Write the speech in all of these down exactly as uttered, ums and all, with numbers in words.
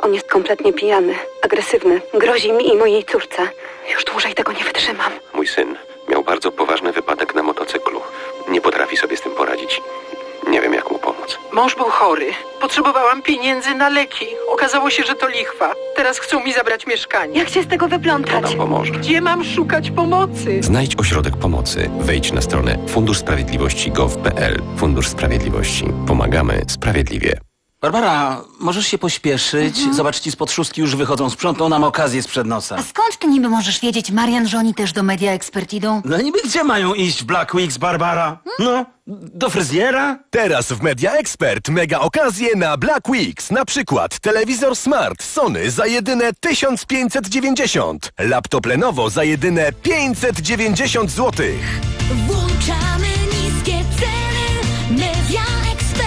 On jest kompletnie pijany, agresywny, grozi mi i mojej córce. Już dłużej tego nie wytrzymam. Mój syn miał bardzo poważny wypadek na motocyklu. Nie potrafi sobie z tym poradzić. Nie wiem, jak mu pomóc. Mąż był chory. Potrzebowałam pieniędzy na leki. Okazało się, że to lichwa. Teraz chcą mi zabrać mieszkanie. Jak się z tego wyplątać? To nam pomoże. Gdzie mam szukać pomocy? Znajdź ośrodek pomocy. Wejdź na stronę fundusz sprawiedliwości kropka gov kropka pl. Fundusz Sprawiedliwości. Pomagamy sprawiedliwie. Barbara, możesz się pośpieszyć? Mhm. Zobacz, ci spod szóstki już wychodzą. Sprzątną nam okazję sprzed nosa. A skąd ty niby możesz wiedzieć, Marian, że oni też do Media Expert idą? No niby gdzie mają iść w Black Weeks, Barbara? Hmm? No, do fryzjera? Teraz w Media Expert mega okazje na Black Weeks. Na przykład telewizor smart Sony za jedyne tysiąc pięćset dziewięćdziesiąt. Laptop Lenovo za jedyne pięćset dziewięćdziesiąt złotych. Włączamy niskie ceny. Media Expert.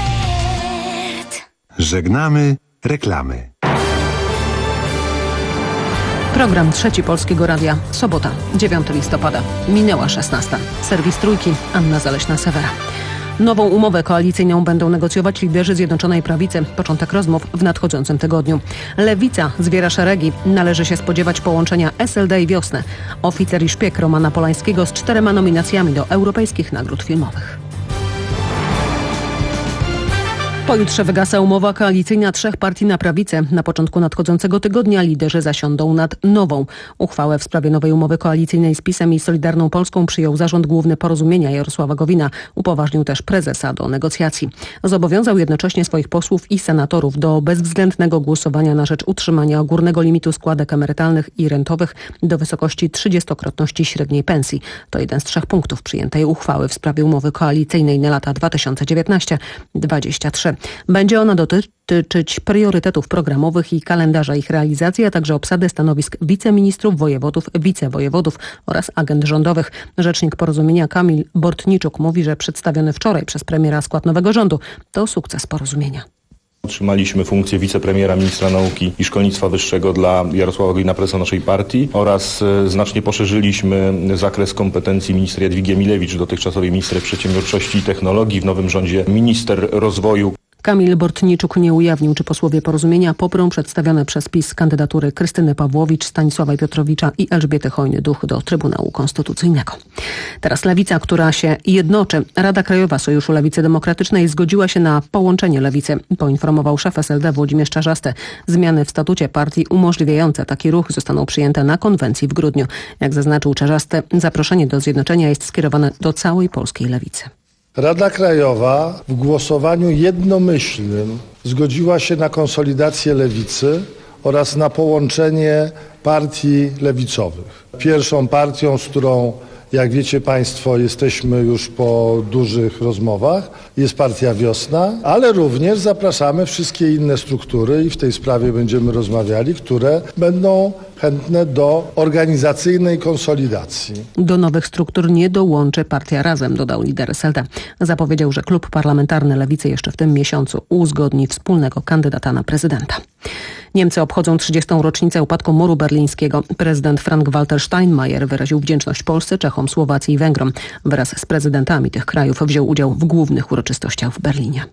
Żegnamy reklamy. Program Trzeci Polskiego Radia. Sobota, dziewiątego listopada. Minęła szesnasta. Serwis Trójki, Anna Zaleśna-Sewera. Nową umowę koalicyjną będą negocjować liderzy Zjednoczonej Prawicy. Początek rozmów w nadchodzącym tygodniu. Lewica zwiera szeregi. Należy się spodziewać połączenia S L D i Wiosny. Oficer i szpieg Romana Polańskiego z czterema nominacjami do europejskich nagród filmowych. Pojutrze wygasa umowa koalicyjna trzech partii na prawicę. Na początku nadchodzącego tygodnia liderzy zasiądą nad nową. Uchwałę w sprawie nowej umowy koalicyjnej z PiS-em i Solidarną Polską przyjął Zarząd Główny Porozumienia Jarosława Gowina. Upoważnił też prezesa do negocjacji. Zobowiązał jednocześnie swoich posłów i senatorów do bezwzględnego głosowania na rzecz utrzymania górnego limitu składek emerytalnych i rentowych do wysokości trzydziestokrotności średniej pensji. To jeden z trzech punktów przyjętej uchwały w sprawie umowy koalicyjnej na lata dwa tysiące dziewiętnasty do dwudziestego trzeciego. Będzie ona dotyczyć priorytetów programowych i kalendarza ich realizacji, a także obsady stanowisk wiceministrów, wojewodów, wicewojewodów oraz agent rządowych. Rzecznik Porozumienia Kamil Bortniczuk mówi, że przedstawiony wczoraj przez premiera skład nowego rządu to sukces porozumienia. Otrzymaliśmy funkcję wicepremiera, ministra nauki i szkolnictwa wyższego dla Jarosława Gowina, prezesa naszej partii, oraz e, znacznie poszerzyliśmy zakres kompetencji minister Jadwigi Emilewicz, dotychczasowej minister przedsiębiorczości i technologii, w nowym rządzie minister rozwoju. Kamil Bortniczuk nie ujawnił, czy posłowie porozumienia poprą przedstawione przez PiS kandydatury Krystyny Pawłowicz, Stanisława Piotrowicza i Elżbiety Hojny-Duch do Trybunału Konstytucyjnego. Teraz Lewica, która się jednoczy. Rada Krajowa Sojuszu Lewicy Demokratycznej zgodziła się na połączenie Lewicy, poinformował szef S L D Włodzimierz Czarzasty. Zmiany w statucie partii umożliwiające taki ruch zostaną przyjęte na konwencji w grudniu. Jak zaznaczył Czarzasty, zaproszenie do zjednoczenia jest skierowane do całej polskiej lewicy. Rada Krajowa w głosowaniu jednomyślnym zgodziła się na konsolidację lewicy oraz na połączenie partii lewicowych. Pierwszą partią, z którą, jak wiecie Państwo, jesteśmy już po dużych rozmowach, jest Partia Wiosna, ale również zapraszamy wszystkie inne struktury i w tej sprawie będziemy rozmawiali, które będą chętne do organizacyjnej konsolidacji. Do nowych struktur nie dołączy Partia Razem, dodał lider S L D. Zapowiedział, że klub parlamentarny Lewicy jeszcze w tym miesiącu uzgodni wspólnego kandydata na prezydenta. Niemcy obchodzą trzydziestą rocznicę upadku muru berlińskiego. Prezydent Frank-Walter Steinmeier wyraził wdzięczność Polsce, Czechom, Słowacji i Węgrom. Wraz z prezydentami tych krajów wziął udział w głównych uroczystościach w Berlinie.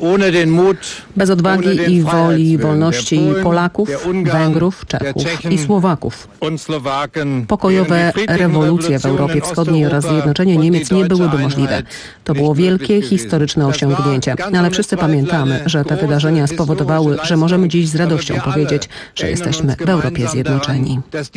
Bez odwagi i woli wolności Polaków, Węgrów, Czechów i Słowaków. Pokojowe rewolucje w Europie Wschodniej oraz zjednoczenie Niemiec nie byłyby możliwe. To było wielkie, historyczne osiągnięcie. Ale wszyscy pamiętamy, że te wydarzenia spowodowały, że możemy dziś z radością powiedzieć, że jesteśmy w Europie zjednoczeni.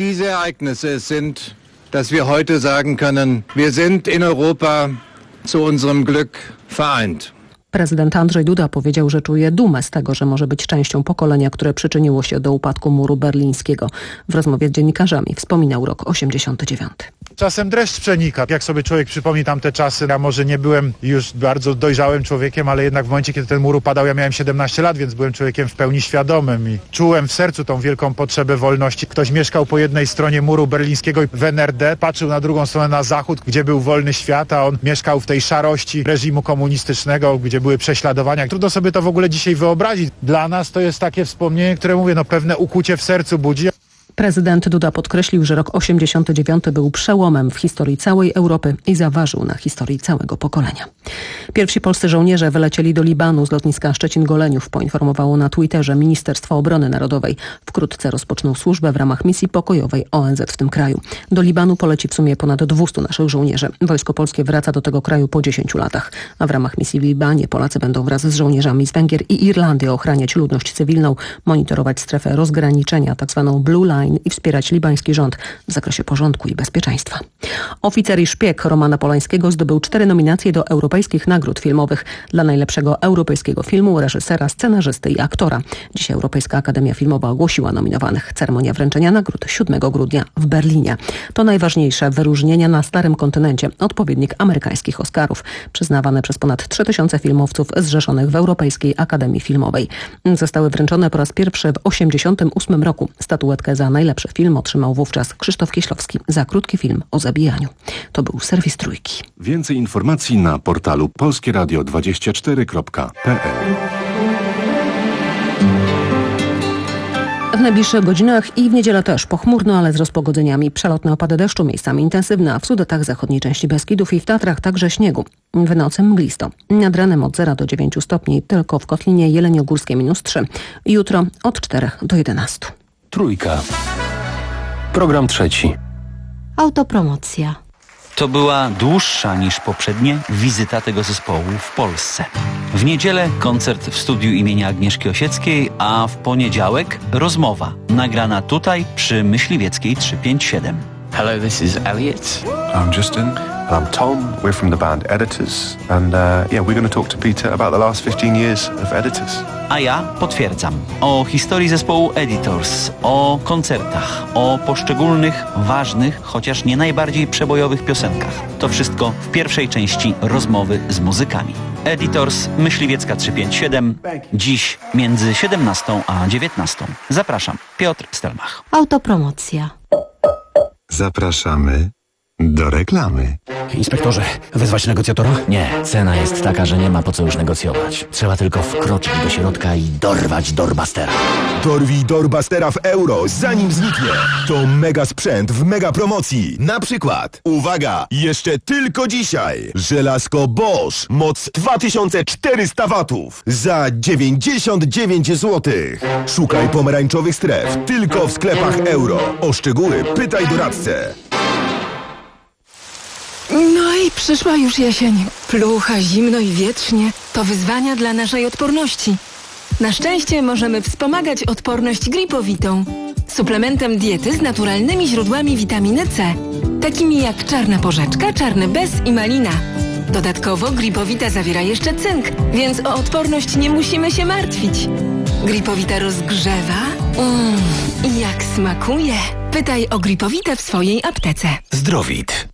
Dass wir heute sagen können, wir sind in Europa zu unserem Glück vereint. Prezydent Andrzej Duda powiedział, że czuje dumę z tego, że może być częścią pokolenia, które przyczyniło się do upadku muru berlińskiego. W rozmowie z dziennikarzami wspominał rok osiemdziesiąty dziewiąty. Czasem dreszcz przenika. Jak sobie człowiek przypomni tamte czasy, ja może nie byłem już bardzo dojrzałym człowiekiem, ale jednak w momencie, kiedy ten mur upadał, ja miałem siedemnaście lat, więc byłem człowiekiem w pełni świadomym i czułem w sercu tą wielką potrzebę wolności. Ktoś mieszkał po jednej stronie muru berlińskiego w N R D, patrzył na drugą stronę na zachód, gdzie był wolny świat, a on mieszkał w tej szarości reżimu komunistycznego, gdzie były prześladowania. Trudno sobie to w ogóle dzisiaj wyobrazić. Dla nas to jest takie wspomnienie, które, mówię, no pewne ukłucie w sercu budzi. Prezydent Duda podkreślił, że rok osiemdziesiąty dziewiąty był przełomem w historii całej Europy i zaważył na historii całego pokolenia. Pierwsi polscy żołnierze wylecieli do Libanu z lotniska Szczecin-Goleniów, poinformowało na Twitterze Ministerstwo Obrony Narodowej. Wkrótce rozpoczną służbę w ramach misji pokojowej O N Z w tym kraju. Do Libanu poleci w sumie ponad dwieście naszych żołnierzy. Wojsko polskie wraca do tego kraju po dziesięciu latach, a w ramach misji w Libanie Polacy będą wraz z żołnierzami z Węgier i Irlandii ochraniać ludność cywilną, monitorować strefę rozgraniczenia, tzw. Blue Line i wspierać libański rząd w zakresie porządku i bezpieczeństwa. Oficer i szpieg Romana Polańskiego zdobył cztery nominacje do europejskich nagród filmowych dla najlepszego europejskiego filmu, reżysera, scenarzysty i aktora. Dziś Europejska Akademia Filmowa ogłosiła nominowanych. Ceremonia wręczenia nagród siódmego grudnia w Berlinie. To najważniejsze wyróżnienia na starym kontynencie, odpowiednik amerykańskich Oscarów, przyznawane przez ponad trzy tysiące filmowców zrzeszonych w Europejskiej Akademii Filmowej. Zostały wręczone po raz pierwszy w osiemdziesiątym ósmym roku. Statuetkę za najlepszy film otrzymał wówczas Krzysztof Kieślowski za krótki film o zabijaniu. To był serwis Trójki. Więcej informacji na portalu polskie radio dwadzieścia cztery kropka p l. W najbliższych godzinach i w niedzielę też pochmurno, ale z rozpogodzeniami. Przelotne opady deszczu, miejscami intensywne, a w Sudetach zachodniej części Beskidów i w Tatrach także śniegu. W nocy mglisto. Nad ranem od zera do dziewięciu stopni, tylko w Kotlinie Jeleniogórskie minus trzy. Jutro od czterech do jedenastu. Trójka. Program trzeci. Autopromocja. To była dłuższa niż poprzednie wizyta tego zespołu w Polsce. W niedzielę koncert w studiu imienia Agnieszki Osieckiej, a w poniedziałek rozmowa nagrana tutaj przy Myśliwieckiej trzysta pięćdziesiąt siedem. Hello, this is Elliot. I'm Justin. I'm Tom. We're from the band Editors. And uh, yeah, we're going to talk to Peter about the last fifteen years of Editors. A ja potwierdzam. O historii zespołu Editors, o koncertach, o poszczególnych, ważnych, chociaż nie najbardziej przebojowych piosenkach. To wszystko w pierwszej części rozmowy z muzykami. Editors, Myśliwiecka trzysta pięćdziesiąt siedem. Dziś między siedemnastą a dziewiętnastą. Zapraszam. Piotr Stelmach. Autopromocja. Zapraszamy do reklamy. Inspektorze, wezwać negocjatora? Nie, cena jest taka, że nie ma po co już negocjować. Trzeba tylko wkroczyć do środka i dorwać Doorbustera. Dorwij Doorbustera w euro, zanim zniknie. To mega sprzęt w mega promocji. Na przykład, uwaga, jeszcze tylko dzisiaj. Żelazko Bosch, moc dwa tysiące czterysta watów za dziewięćdziesiąt dziewięć złotych. Szukaj pomarańczowych stref tylko w sklepach euro. O szczegóły pytaj doradcę. No i przyszła już jesień. Plucha, zimno i wietrznie. To wyzwania dla naszej odporności. Na szczęście możemy wspomagać odporność gripowitą. Suplementem diety z naturalnymi źródłami witaminy C. Takimi jak czarna porzeczka, czarny bez i malina. Dodatkowo gripowita zawiera jeszcze cynk, więc o odporność nie musimy się martwić. Gripowita rozgrzewa. Mmm, i jak smakuje. Pytaj o gripowitę w swojej aptece. Zdrowit.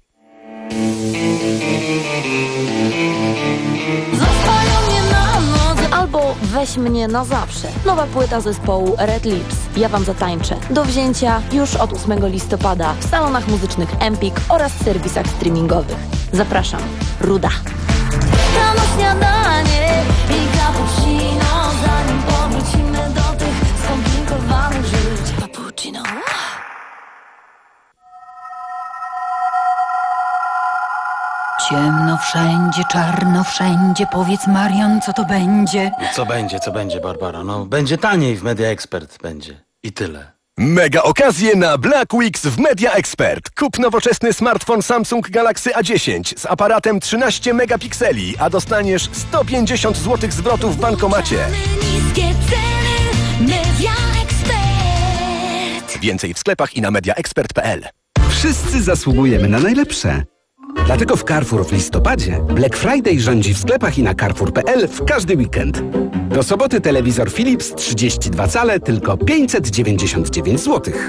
Zostają mnie na nodze albo weź mnie na zawsze. Nowa płyta zespołu Red Lips. Ja wam zatańczę. Do wzięcia już od ósmego listopada w salonach muzycznych Empik oraz serwisach streamingowych. Zapraszam. Ruda. Rano śniadanie i cappuccino, zanim powrócimy do tych skomplikowanych żyć. Cappuccino. Ciemno wszędzie, czarno wszędzie. Powiedz, Marian, co to będzie? Co będzie, co będzie, Barbara? No, będzie taniej w Media Expert, będzie. I tyle. Mega okazje na Black Weeks w Media Expert. Kup nowoczesny smartfon Samsung Galaxy A dziesięć z aparatem trzynaście megapikseli, a dostaniesz sto pięćdziesiąt złotych zwrotu w bankomacie. Niskie ceny, Media Expert. Więcej w sklepach i na media expert kropka p l. Wszyscy zasługujemy na najlepsze. Dlatego w Carrefour w listopadzie Black Friday rządzi w sklepach i na carrefour kropka p l w każdy weekend. Do soboty telewizor Philips trzydzieści dwa cale tylko pięćset dziewięćdziesiąt dziewięć złotych.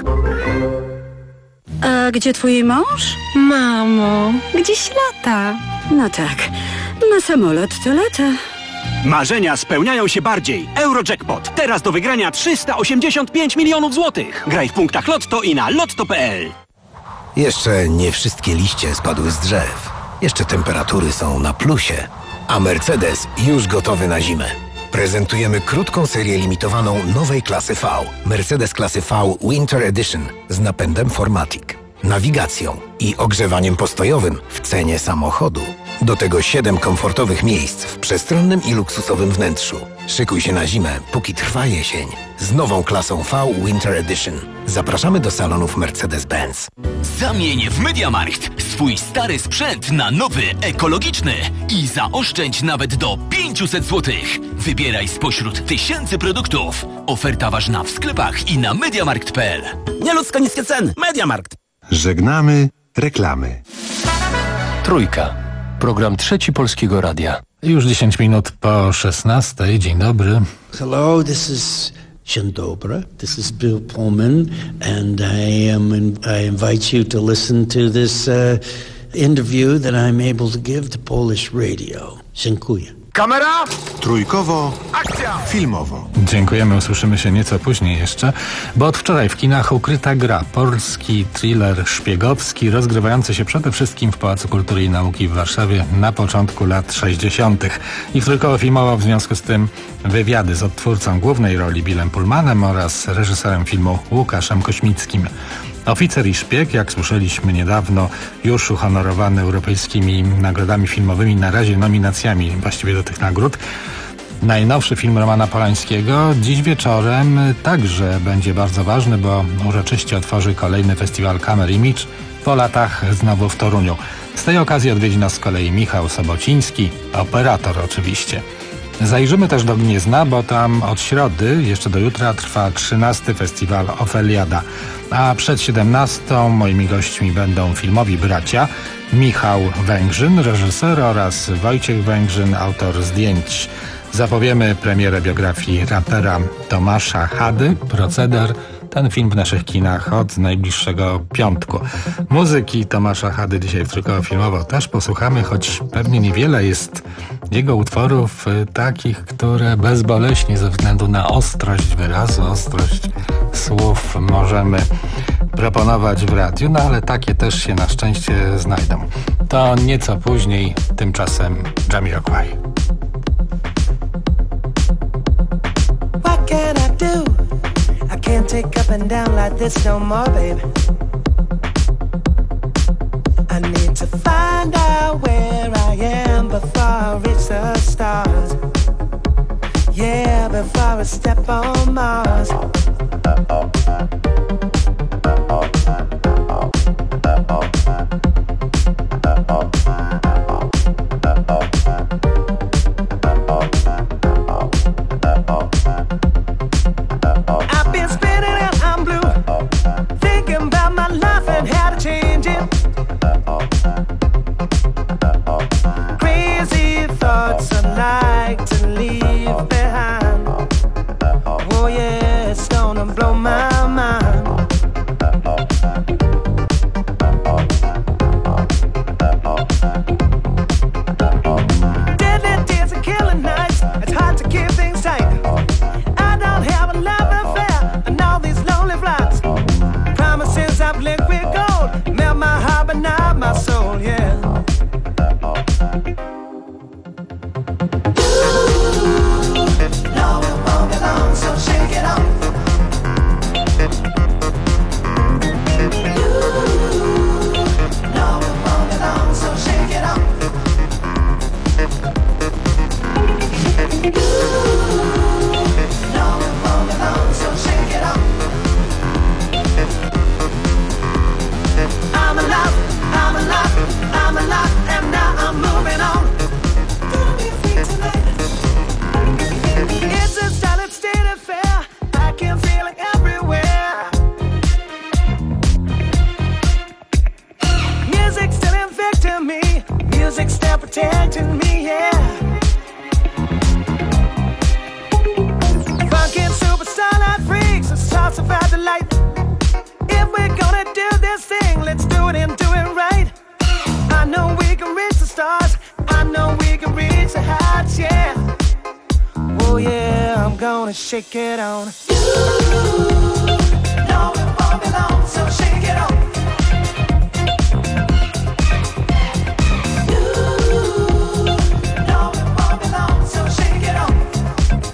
A gdzie twój mąż? Mamo, gdzieś lata. No tak, na samolot to lata. Marzenia spełniają się bardziej. Eurojackpot. Teraz do wygrania trzysta osiemdziesiąt pięć milionów złotych. Graj w punktach Lotto i na lotto kropka p l. Jeszcze nie wszystkie liście spadły z drzew. Jeszcze temperatury są na plusie. A Mercedes już gotowy na zimę. Prezentujemy krótką serię limitowaną nowej klasy V. Mercedes klasy V Winter Edition z napędem four matic, nawigacją i ogrzewaniem postojowym w cenie samochodu. Do tego siedem komfortowych miejsc w przestronnym i luksusowym wnętrzu. Szykuj się na zimę, póki trwa jesień. Z nową klasą V Winter Edition. Zapraszamy do salonów Mercedes-Benz. Zamień w MediaMarkt swój stary sprzęt na nowy, ekologiczny i zaoszczędź nawet do pięćset złotych. Wybieraj spośród tysięcy produktów. Oferta ważna w sklepach i na mediamarkt kropka p l. Nieludzko niskie ceny. MediaMarkt. Żegnamy reklamy. Trójka. Program Trzeci Polskiego Radia. Już dziesięć minut po szesnastej. Dzień dobry. Hello, this is Dzień dobry. This is Bill Pullman, and I am in, I invite you to listen to this uh, interview that I'm able to give to Polish radio. Dziękuję. Kamera! Trójkowo, akcja! Filmowo. Dziękujemy, usłyszymy się nieco później jeszcze, bo od wczoraj w kinach Ukryta gra, polski thriller szpiegowski, rozgrywający się przede wszystkim w Pałacu Kultury i Nauki w Warszawie na początku lat sześćdziesiątych. I w Trójkowo filmowo w związku z tym wywiady z odtwórcą głównej roli Billem Pullmanem oraz reżyserem filmu Łukaszem Kośmickim. Oficer i szpieg, jak słyszeliśmy niedawno, już uhonorowany europejskimi nagrodami filmowymi, na razie nominacjami właściwie do tych nagród. Najnowszy film Romana Polańskiego dziś wieczorem także będzie bardzo ważny, bo uroczyście otworzy kolejny festiwal Kamer Image po latach znowu w Toruniu. Z tej okazji odwiedzi nas z kolei Michał Sobociński, operator oczywiście. Zajrzymy też do Gniezna, bo tam od środy, jeszcze do jutra, trwa trzynasty festiwal Ofeliada. A przed siedemnastą moimi gośćmi będą filmowi bracia Michał Węgrzyn, reżyser, oraz Wojciech Węgrzyn, autor zdjęć. Zapowiemy premierę biografii rapera Tomasza Hady, Proceder. Ten film w naszych kinach od najbliższego piątku. Muzyki Tomasza Hady dzisiaj w Trójkowo filmowo też posłuchamy, choć pewnie niewiele jest jego utworów takich, które bezboleśnie ze względu na ostrość wyrazu, ostrość słów możemy proponować w radiu, no ale takie też się na szczęście znajdą. To nieco później, tymczasem Jamiroquai. What can I do? I can't take up and down like this no more, baby. I need to find out where I am before I reach the stars. Yeah, before I step on Mars. I've been spinning and I'm blue, thinking about my life and how to change it. Crazy thoughts I like to leave behind. Oh yeah, it's gonna blow my mind. Deadly days and killing nights, it's hard to keep things tight. I don't have a love affair and all these lonely flights. Promises of liquid gold melt my heart but not my soul, yeah. No, it won't be long, so shake it off. No, it won't be long, so shake it off. No, it won't be long, so shake it off. I'm alive, I'm alive, I'm alive, and now I'm moving on. Gonna be free tonight. It's a solid state affair, I can feel it everywhere. Music's still infecting me, music's still protecting me, yeah. Funkin' super starlight freaks, a source of our delight. If we're gonna do this thing, let's do it and do it right. I know we can reach the stars, I know we can reach the heights, yeah. Oh yeah, I'm gonna shake it on. No, it won't be long, so shake it on. No, it won't be long, so shake it on.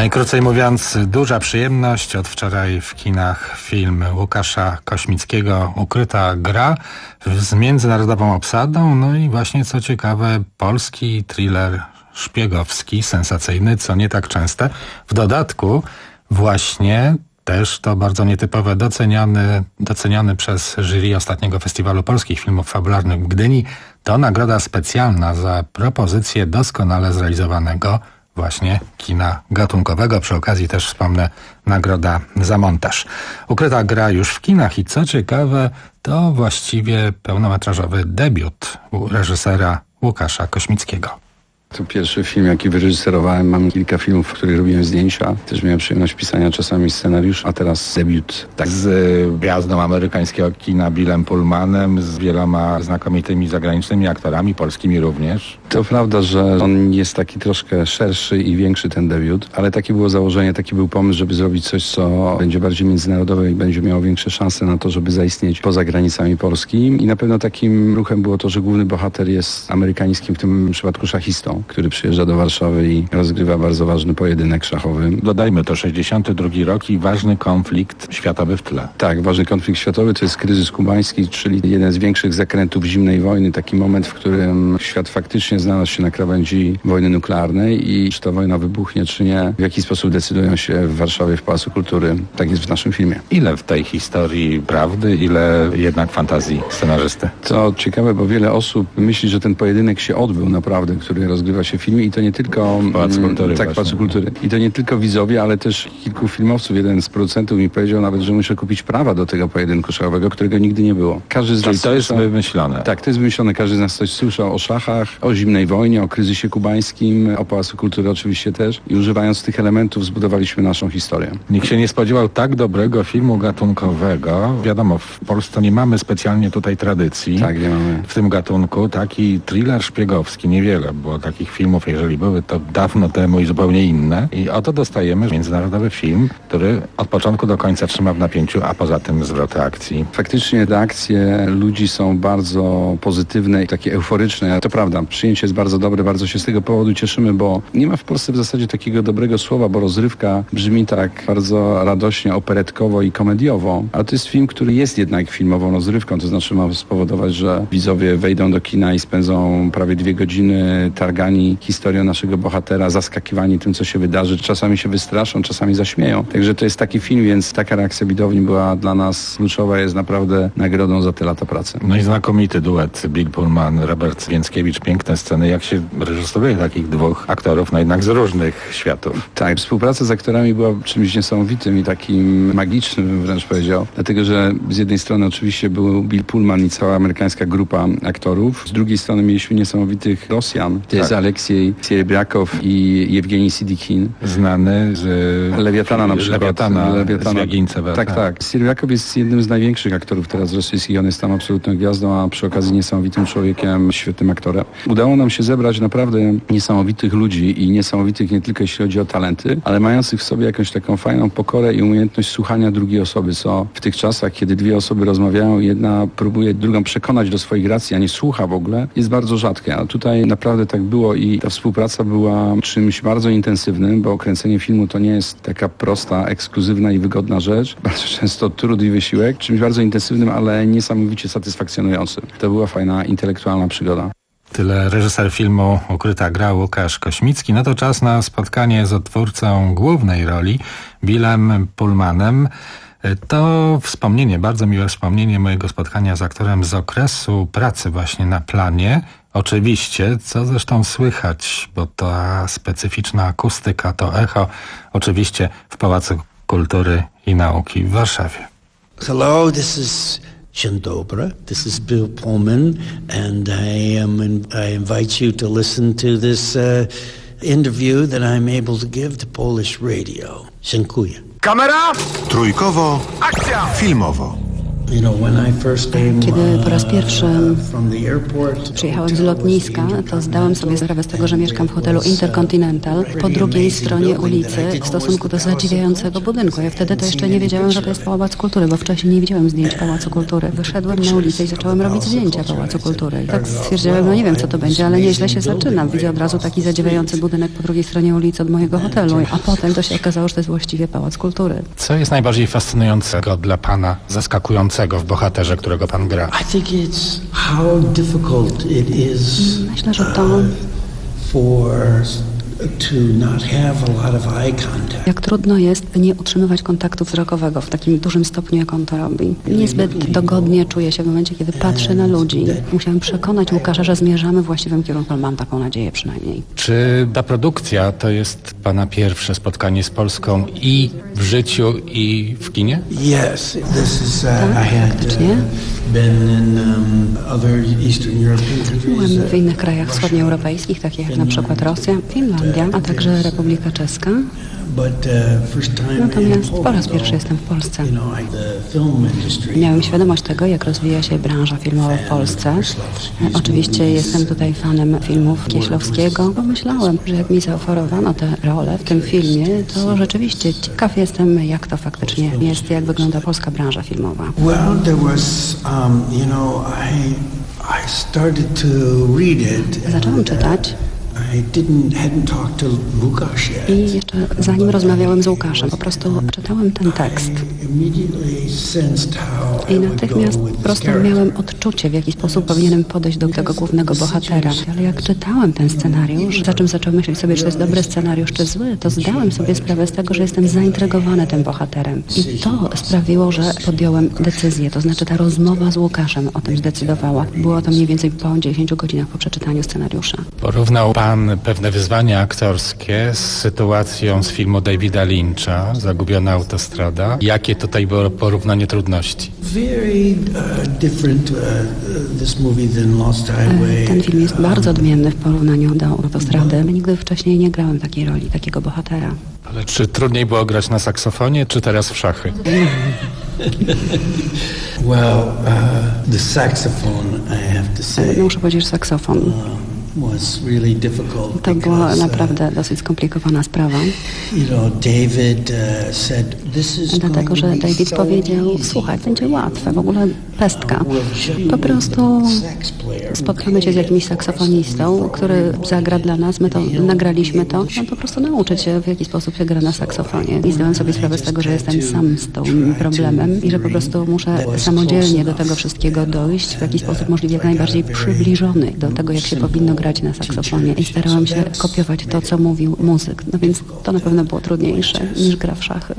Najkrócej mówiąc, duża przyjemność. Od wczoraj w kinach film Łukasza Kośmickiego Ukryta gra z międzynarodową obsadą. No i właśnie co ciekawe, polski thriller szpiegowski, sensacyjny, co nie tak częste. W dodatku właśnie też to bardzo nietypowe, doceniony, doceniony przez jury ostatniego Festiwalu Polskich Filmów Fabularnych w Gdyni. To nagroda specjalna za propozycję doskonale zrealizowanego właśnie kina gatunkowego. Przy okazji też wspomnę, nagroda za montaż. Ukryta gra już w kinach i co ciekawe, to właściwie pełnometrażowy debiut reżysera Łukasza Kośmickiego. To pierwszy film, jaki wyreżyserowałem. Mam kilka filmów, w których robiłem zdjęcia. Też miałem przyjemność pisania czasami scenariusz, a teraz debiut. Tak, z gwiazdą amerykańskiego kina Billem Pullmanem, z wieloma znakomitymi zagranicznymi aktorami, polskimi również. To prawda, że on jest taki troszkę szerszy i większy, ten debiut, ale takie było założenie, taki był pomysł, żeby zrobić coś, co będzie bardziej międzynarodowe i będzie miało większe szanse na to, żeby zaistnieć poza granicami Polski. I na pewno takim ruchem było to, że główny bohater jest amerykańskim, w tym przypadku szachistą, który przyjeżdża do Warszawy i rozgrywa bardzo ważny pojedynek szachowy. Dodajmy, to sześćdziesiąty drugi rok i ważny konflikt światowy w tle. Tak, ważny konflikt światowy to jest kryzys kubański, czyli jeden z większych zakrętów zimnej wojny, taki moment, w którym świat faktycznie znalazł się na krawędzi wojny nuklearnej i czy ta wojna wybuchnie, czy nie, w jaki sposób decydują się w Warszawie, w Pałacu Kultury. Tak jest w naszym filmie. Ile w tej historii prawdy, ile jednak fantazji scenarzysty? To ciekawe, bo wiele osób myśli, że ten pojedynek się odbył naprawdę, który rozgrywa się w filmie i to nie tylko Pałac Kultury. Tak, Pałac Kultury. I to nie tylko widzowie, ale też kilku filmowców. Jeden z producentów mi powiedział nawet, że muszę kupić prawa do tego pojedynku szachowego, którego nigdy nie było. Każdy z Czyli nas to jest słyszał... wymyślone. Tak, to jest wymyślone. Każdy z nas coś słyszał o szachach, o zimnej wojnie, o kryzysie kubańskim, o Pałacu Kultury oczywiście też. I używając tych elementów zbudowaliśmy naszą historię. Nikt się nie spodziewał tak dobrego filmu gatunkowego. Wiadomo, w Polsce nie mamy specjalnie tutaj tradycji. Tak, nie mamy. W tym gatunku taki thriller szpiegowski, niewiele było takich filmów, jeżeli były, to dawno temu i zupełnie inne. I oto dostajemy międzynarodowy film, który od początku do końca trzyma w napięciu, a poza tym zwroty akcji. Faktycznie reakcje ludzi są bardzo pozytywne i takie euforyczne. To prawda, przyjęcie jest bardzo dobre, bardzo się z tego powodu cieszymy, bo nie ma w Polsce w zasadzie takiego dobrego słowa, bo rozrywka brzmi tak bardzo radośnie, operetkowo i komediowo, ale to jest film, który jest jednak filmową rozrywką, to znaczy ma spowodować, że widzowie wejdą do kina i spędzą prawie dwie godziny targani historią naszego bohatera, zaskakiwani tym, co się wydarzy. Czasami się wystraszą, czasami zaśmieją. Także to jest taki film, więc taka reakcja widowni była dla nas kluczowa, jest naprawdę nagrodą za te lata pracy. No i znakomity duet Bill Pullman, Robert Więckiewicz, piękne sceny. Jak się reżyseruje takich dwóch aktorów, no jednak z różnych światów. Tak, współpraca z aktorami była czymś niesamowitym i takim magicznym, wręcz powiedział. Dlatego, że z jednej strony oczywiście był Bill Pullman i cała amerykańska grupa aktorów. Z drugiej strony mieliśmy niesamowitych Rosjan. To tak. jest Aleksiej Sieriebriakow i Jewgenij Sidikin. Znany z Lewiatana na przykład. Lewiatana, Lewiatana. Z Jagińcewa. Tak, tak. Sieriebriakow jest jednym z największych aktorów teraz rosyjskich. On jest tam absolutną gwiazdą, a przy okazji niesamowitym człowiekiem, świetnym aktorem. Udało nam się zebrać naprawdę niesamowitych ludzi i niesamowitych nie tylko jeśli chodzi o talenty, ale mających w sobie jakąś taką fajną pokorę i umiejętność słuchania drugiej osoby, co w tych czasach, kiedy dwie osoby rozmawiają i jedna próbuje drugą przekonać do swoich racji, a nie słucha w ogóle, jest bardzo rzadkie. A tutaj naprawdę tak było i ta współpraca była czymś bardzo intensywnym, bo kręcenie filmu to nie jest taka prosta, ekskluzywna i wygodna rzecz. Bardzo często trud i wysiłek. Czymś bardzo intensywnym, ale niesamowicie satysfakcjonującym. To była fajna, intelektualna przygoda. Tyle reżyser filmu Ukryta gra Łukasz Kośmicki. No to czas na spotkanie z odtwórcą głównej roli, Billem Pullmanem. To wspomnienie, bardzo miłe wspomnienie mojego spotkania z aktorem z okresu pracy właśnie na planie. Oczywiście, co zresztą słychać, bo ta specyficzna akustyka, to echo, oczywiście w Pałacu Kultury i Nauki w Warszawie. Hello, this is Dzień dobry. This is Bill Pullman, and I am. In, I invite you to listen to this uh, interview that I'm able to give to Polish radio. Dziękuję. Kamera! Trójkowo. Akcja! Filmowo. Kiedy po raz pierwszy przyjechałem z lotniska, to zdałem sobie sprawę z tego, że mieszkam w hotelu Intercontinental po drugiej stronie ulicy w stosunku do zadziwiającego budynku. Ja wtedy to jeszcze nie wiedziałem, że to jest Pałac Kultury, bo wcześniej nie widziałem zdjęć Pałacu Kultury. Wyszedłem na ulicę i zacząłem robić zdjęcia Pałacu Kultury. I tak stwierdziłem, no nie wiem co to będzie, ale nieźle się zaczynam. Widzę od razu taki zadziwiający budynek po drugiej stronie ulicy od mojego hotelu. A potem to się okazało, że to jest właściwie Pałac Kultury. Co jest najbardziej fascynującego dla pana, zaskakującego w bohaterze, którego pan gra? Myślę, że to jak trudno jest nie utrzymywać kontaktu wzrokowego w takim dużym stopniu, jak on to robi. Niezbyt dogodnie czuję się w momencie, kiedy patrzę na ludzi. Musiałem przekonać Łukasza, że zmierzamy w właściwym kierunku. Mam taką nadzieję przynajmniej. Czy ta produkcja to jest pana pierwsze spotkanie z Polską i w życiu, i w kinie? Yes, this is, uh, tak, I had faktycznie. uh, been in um, other Eastern European countries. Byłem w innych krajach wschodnioeuropejskich, takich jak na przykład Rosja, Finlandia, a także Republika Czeska. Natomiast po raz pierwszy jestem w Polsce. Miałem świadomość tego, jak rozwija się branża filmowa w Polsce. Oczywiście jestem tutaj fanem filmów Kieślowskiego. Pomyślałem, że jak mi zaoferowano tę rolę w tym filmie, to rzeczywiście ciekaw jestem, jak to faktycznie jest, jak wygląda polska branża filmowa. Well, there was, um, you know, I, I started to read it. Zacząłem czytać. I didn't, hadn't talked to Lukasz yet. I jeszcze zanim rozmawiałem z Łukaszem, po prostu czytałem ten tekst. I natychmiast po prostu miałem odczucie, w jaki sposób powinienem podejść do tego głównego bohatera. Ale jak czytałem ten scenariusz, za czym zacząłem myśleć sobie, czy to jest dobry scenariusz, czy zły, to zdałem sobie sprawę z tego, że jestem zaintrygowany tym bohaterem. I to sprawiło, że podjąłem decyzję. To znaczy ta rozmowa z Łukaszem o tym zdecydowała. Było to mniej więcej po dziesięciu godzinach po przeczytaniu scenariusza. Porównał pan pewne wyzwania aktorskie z sytuacją z filmu Davida Lyncha, Zagubiona autostrada. Jakie tutaj było porównanie trudności? Ten film jest bardzo odmienny w porównaniu do autostrady. Nigdy wcześniej nie grałem takiej roli, takiego bohatera. Ale czy trudniej było grać na saksofonie, czy teraz w szachy? Well, uh, the saxophone, I have to say. Muszę powiedzieć, że saksofon. To była naprawdę dosyć skomplikowana sprawa. Dlatego, że David powiedział, słuchaj, będzie łatwe, w ogóle pestka. Po prostu spotkamy się z jakimś saksofonistą, który zagra dla nas, my to nagraliśmy to, on po prostu nauczyć się, w jaki sposób się gra na saksofonie. I zdałem sobie sprawę z tego, że jestem sam z tym problemem i że po prostu muszę samodzielnie do tego wszystkiego dojść, w jaki sposób możliwie jak najbardziej przybliżony do tego, jak się powinno grać na saksofonie. I starałam się kopiować to, co mówił muzyk. No więc to na pewno było trudniejsze niż gra w szachy.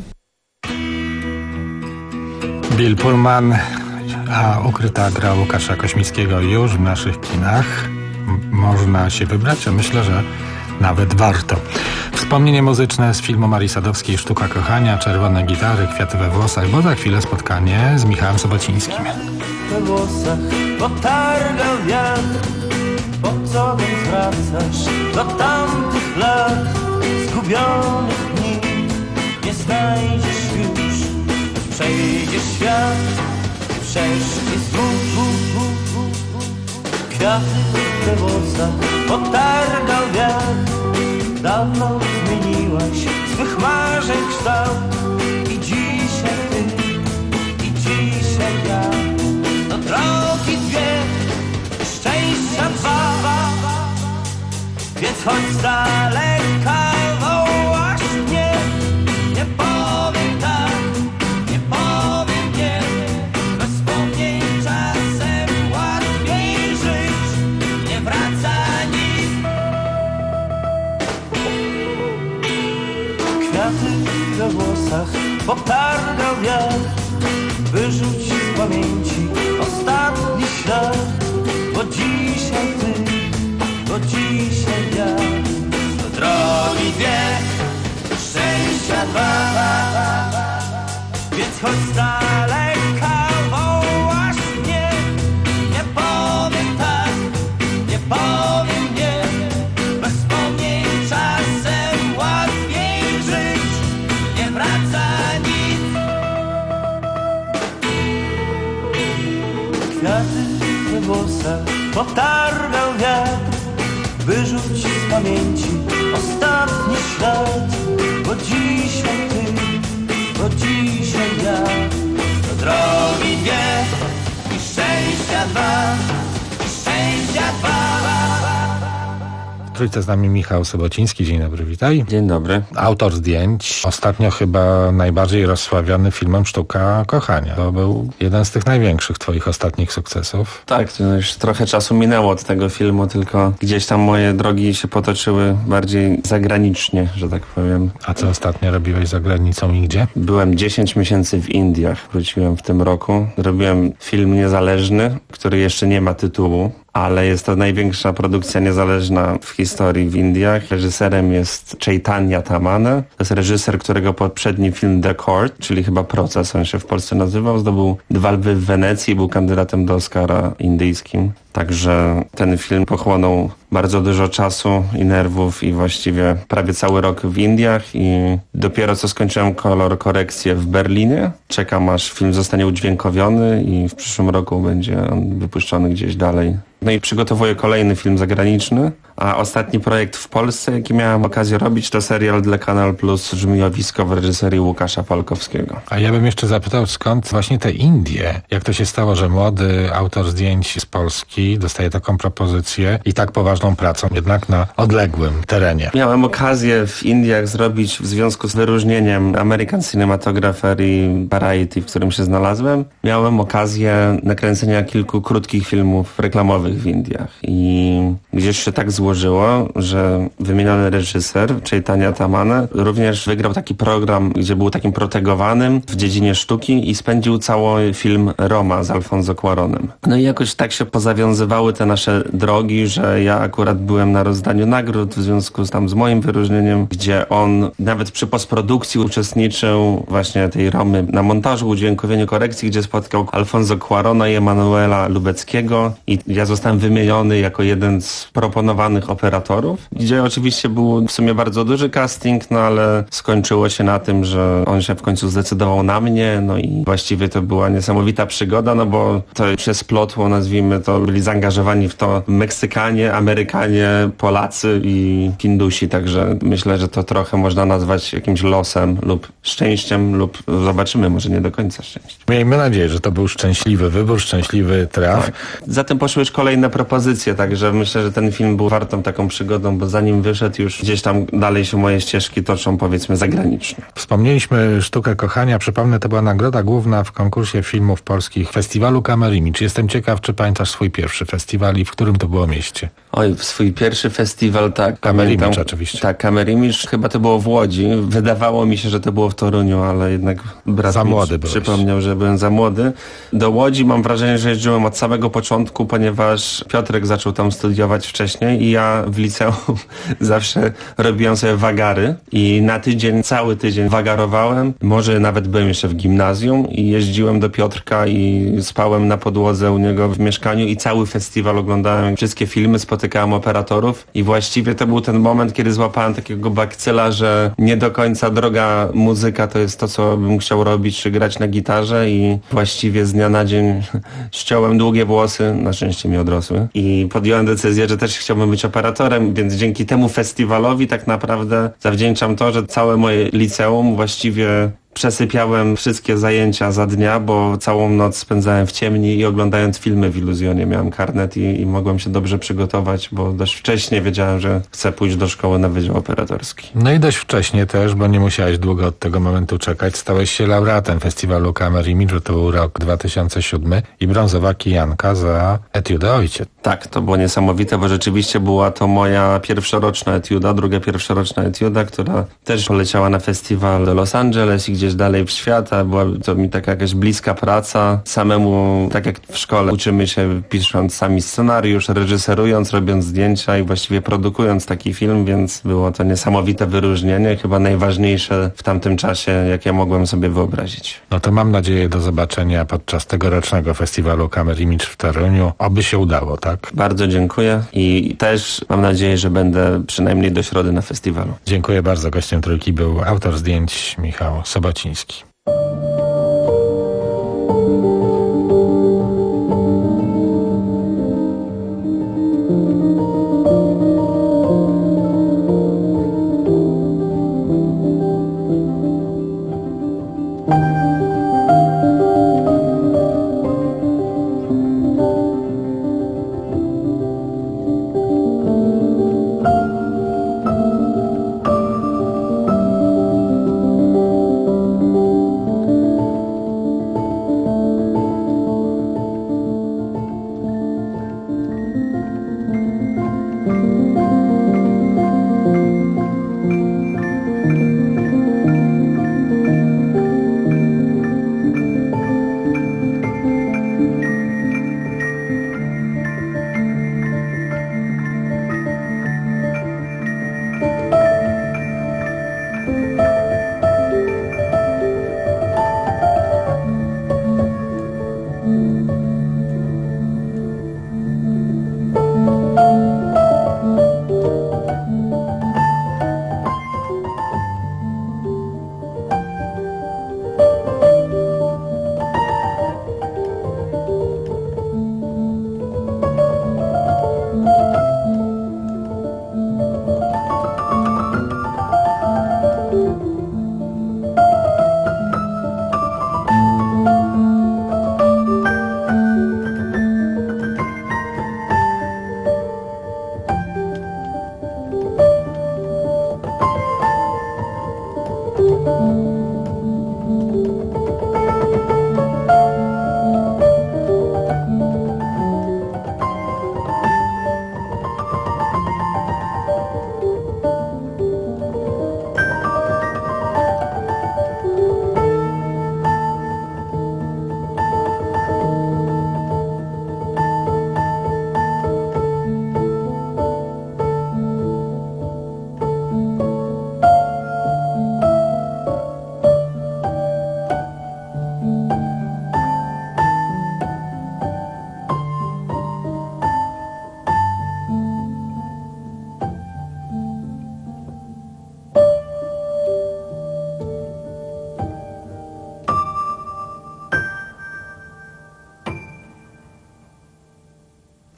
Bill Pullman, a Ukryta gra Łukasza Kośmickiego już w naszych kinach. M- można się wybrać, a myślę, że nawet warto. Wspomnienie muzyczne z filmu Marii Sadowskiej Sztuka kochania, Czerwone gitary, Kwiaty we włosach, bo za chwilę spotkanie z Michałem Sobocińskim. We włosach potargał wiatr, po co więc wracasz do tamtych lat, zgubionych dni, nie znajdziesz już, przejdzie świat, przeszli znów. Kwiaty we włosach potargał wiatr, dawno zmieniłaś swych marzeń kształt i dzisiaj ty, i dzisiaj ja, do drogi dwie, szczęścia dwa, więc chodź z daleka, wołasz mnie, nie powiem tak, nie powiem nie, bez wspomnień czasem łatwiej żyć, nie wraca nic. Kwiaty we włosach potargał wiatr, wyrzuć z pamięci ostatni ślad, bo dzisiaj ty, bo dzisiaj ja, do drogi dwie, szczęścia dwa, więc chodź z daleka, wołasz mnie, nie powiem tak, nie powiem nie, bez wspomnień czasem łatwiej żyć, nie wraca nic. kwiaty we włosach potargał wiatr, wyrzuć z pamięci ostatni ślad, bo dzisiaj ty, bo dzisiaj ja, do drogi dwie i szczęścia dwa, i szczęścia dwa. W trójce z nami Michał Sobociński. Dzień dobry, witaj. Dzień dobry. Autor zdjęć, ostatnio chyba najbardziej rozsławiony filmem Sztuka kochania. To był jeden z tych największych twoich ostatnich sukcesów. Tak, to już trochę czasu minęło od tego filmu, tylko gdzieś tam moje drogi się potoczyły bardziej zagranicznie, że tak powiem. A co ostatnio robiłeś za granicą i gdzie? Byłem dziesięć miesięcy w Indiach, wróciłem w tym roku. Robiłem film niezależny, który jeszcze nie ma tytułu, ale jest to największa produkcja niezależna w historii w Indiach. Reżyserem jest Chaitanya Tamane. To jest reżyser, którego poprzedni film The Court, czyli chyba Proces, on się w Polsce nazywał, zdobył dwa lwy w Wenecji i był kandydatem do Oscara indyjskim. Także ten film pochłonął bardzo dużo czasu i nerwów i właściwie prawie cały rok w Indiach i dopiero co skończyłem kolor korekcję w Berlinie. Czekam, aż film zostanie udźwiękowiony i w przyszłym roku będzie on wypuszczony gdzieś dalej. No i przygotowuję kolejny film zagraniczny, a ostatni projekt w Polsce, jaki miałem okazję robić, to serial dla Kanal Plus Żmijowisko w reżyserii Łukasza Palkowskiego. A ja bym jeszcze zapytał, skąd właśnie te Indie? Jak to się stało, że młody autor zdjęć z Polski dostaje taką propozycję i tak poważną pracą, jednak na odległym terenie? Miałem okazję w Indiach zrobić w związku z wyróżnieniem American Cinematographer i Variety, w którym się znalazłem. Miałem okazję nakręcenia kilku krótkich filmów reklamowych w Indiach i gdzieś się tak złożyło, że wymieniony reżyser Chaitanya Tamane również wygrał taki program, gdzie był takim protegowanym w dziedzinie sztuki i spędził cały film Roma z Alfonso Cuaronem. No i jakoś tak się pozawiązywały te nasze drogi, że ja akurat byłem na rozdaniu nagród w związku z tam z moim wyróżnieniem, gdzie on nawet przy postprodukcji uczestniczył właśnie tej Romy na montażu, udźwiękowieniu, korekcji, gdzie spotkał Alfonso Cuarona i Emanuela Lubeckiego i ja zostałem wymieniony jako jeden z proponowanych operatorów, gdzie oczywiście był w sumie bardzo duży casting, no ale skończyło się na tym, że on się w końcu zdecydował na mnie, no i właściwie to była niesamowita przygoda, no bo to się splotło, nazwijmy to, byli zaangażowani w to Meksykanie, Amerykanie, Polacy i Hindusi, także myślę, że to trochę można nazwać jakimś losem lub szczęściem, lub zobaczymy, może nie do końca szczęściem. Miejmy nadzieję, że to był szczęśliwy wybór, szczęśliwy traf. Tak. Zatem poszły już kolejne propozycje, także myślę, że ten film był wartą taką przygodą, bo zanim wyszedł, już gdzieś tam dalej się moje ścieżki toczą, powiedzmy, zagranicznie. Wspomnieliśmy Sztukę kochania. Przypomnę, to była nagroda główna w konkursie filmów polskich Festiwalu Kamerimidż. Jestem ciekaw, czy pamiętasz swój pierwszy festiwal i w którym to było mieście? Oj, swój pierwszy festiwal, tak. Kamerimidż oczywiście. Tak, Kamerimidż. Chyba to było w Łodzi. Wydawało mi się, że to było w Toruniu, ale jednak brat za mi młody przypomniał, byłeś. że byłem za młody. Do Łodzi mam wrażenie, że jeździłem od samego początku, ponieważ Piotrek zaczął tam studiować wcześniej i ja w liceum zawsze robiłem sobie wagary i na tydzień, cały tydzień wagarowałem. Może nawet byłem jeszcze w gimnazjum i jeździłem do Piotrka i spałem na podłodze u niego w mieszkaniu i cały festiwal oglądałem, wszystkie filmy, spotykałem operatorów i właściwie to był ten moment, kiedy złapałem takiego bakcyla, że nie do końca droga muzyka to jest to, co bym chciał robić, czy grać na gitarze i właściwie z dnia na dzień ściąłem długie włosy, na szczęście mi odrosły i podjąłem decyzję, że też chciałbym być operatorem, więc dzięki temu festiwalowi tak naprawdę zawdzięczam to, że całe moje liceum właściwie przesypiałem wszystkie zajęcia za dnia, bo całą noc spędzałem w ciemni i oglądając filmy w Iluzjonie. Miałem karnet i, i mogłem się dobrze przygotować, bo dość wcześnie wiedziałem, że chcę pójść do szkoły na Wydział Operatorski. No i dość wcześnie też, bo nie musiałeś długo od tego momentu czekać. Stałeś się laureatem Festiwalu Kamerimidż, to był rok dwa tysiące siódmy i brązowa kijanka za etiudę Ojciec. Tak, to było niesamowite, bo rzeczywiście była to moja pierwszoroczna etiuda, druga pierwszoroczna etiuda, która też poleciała na festiwal do Los Angeles i gdzieś dalej w świat, a była to mi taka jakaś bliska praca. Samemu, tak jak w szkole, uczymy się pisząc sami scenariusz, reżyserując, robiąc zdjęcia i właściwie produkując taki film, więc było to niesamowite wyróżnienie, chyba najważniejsze w tamtym czasie, jakie mogłem sobie wyobrazić. No to mam nadzieję do zobaczenia podczas tegorocznego Festiwalu Kamerimidż w Toruniu. Oby się udało, tak? Bardzo dziękuję i też mam nadzieję, że będę przynajmniej do środy na festiwalu. Dziękuję bardzo. Gościem Trójki był autor zdjęć Michał Sobociński.